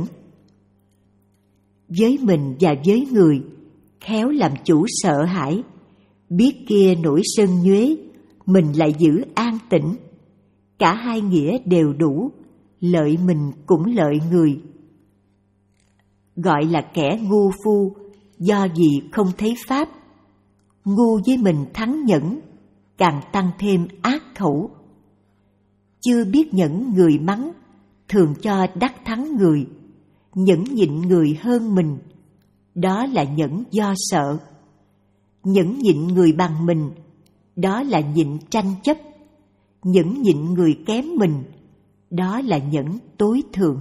Với mình và với người, khéo làm chủ sợ hãi, biết kia nổi sân nhuế, mình lại giữ an tĩnh. Cả hai nghĩa đều đủ, lợi mình cũng lợi người. Gọi là kẻ ngu phu, do vì không thấy pháp. Ngu với mình thắng nhẫn, càng tăng thêm ác khẩu. Chưa biết nhẫn người mắng, thường cho đắc thắng người. Nhẫn nhịn người hơn mình, đó là nhẫn do sợ. Nhẫn nhịn người bằng mình, đó là nhịn tranh chấp. Nhẫn nhịn người kém mình, đó là nhẫn tối thượng.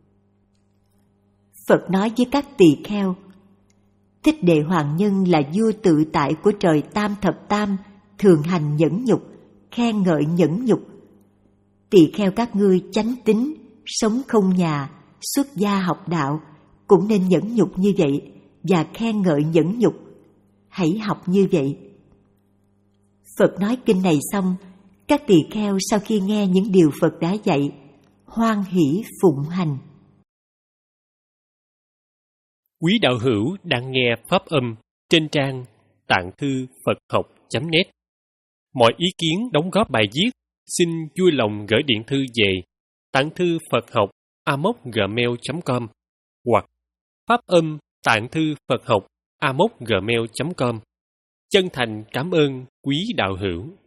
Phật nói với các tỳ kheo: Thích Đệ Hoàng Nhân là vua tự tại của trời Tam Thập Tam, thường hành nhẫn nhục, khen ngợi nhẫn nhục. Tỳ kheo các ngươi chánh tín, sống không nhà, xuất gia học đạo, cũng nên nhẫn nhục như vậy và khen ngợi nhẫn nhục. Hãy học như vậy. Phật nói kinh này xong, các tỳ kheo sau khi nghe những điều Phật đã dạy, hoan hỷ phụng hành. Quý đạo hữu đang nghe pháp âm trên trang tạng thư Phật học chấm net. Mọi ý kiến đóng góp bài viết xin vui lòng gửi điện thư về tạng thư Phật học a m o c gmail chấm com hoặc pháp âm tạng thư Phật học a m o c gmail chấm com. Chân thành cảm ơn quý đạo hữu.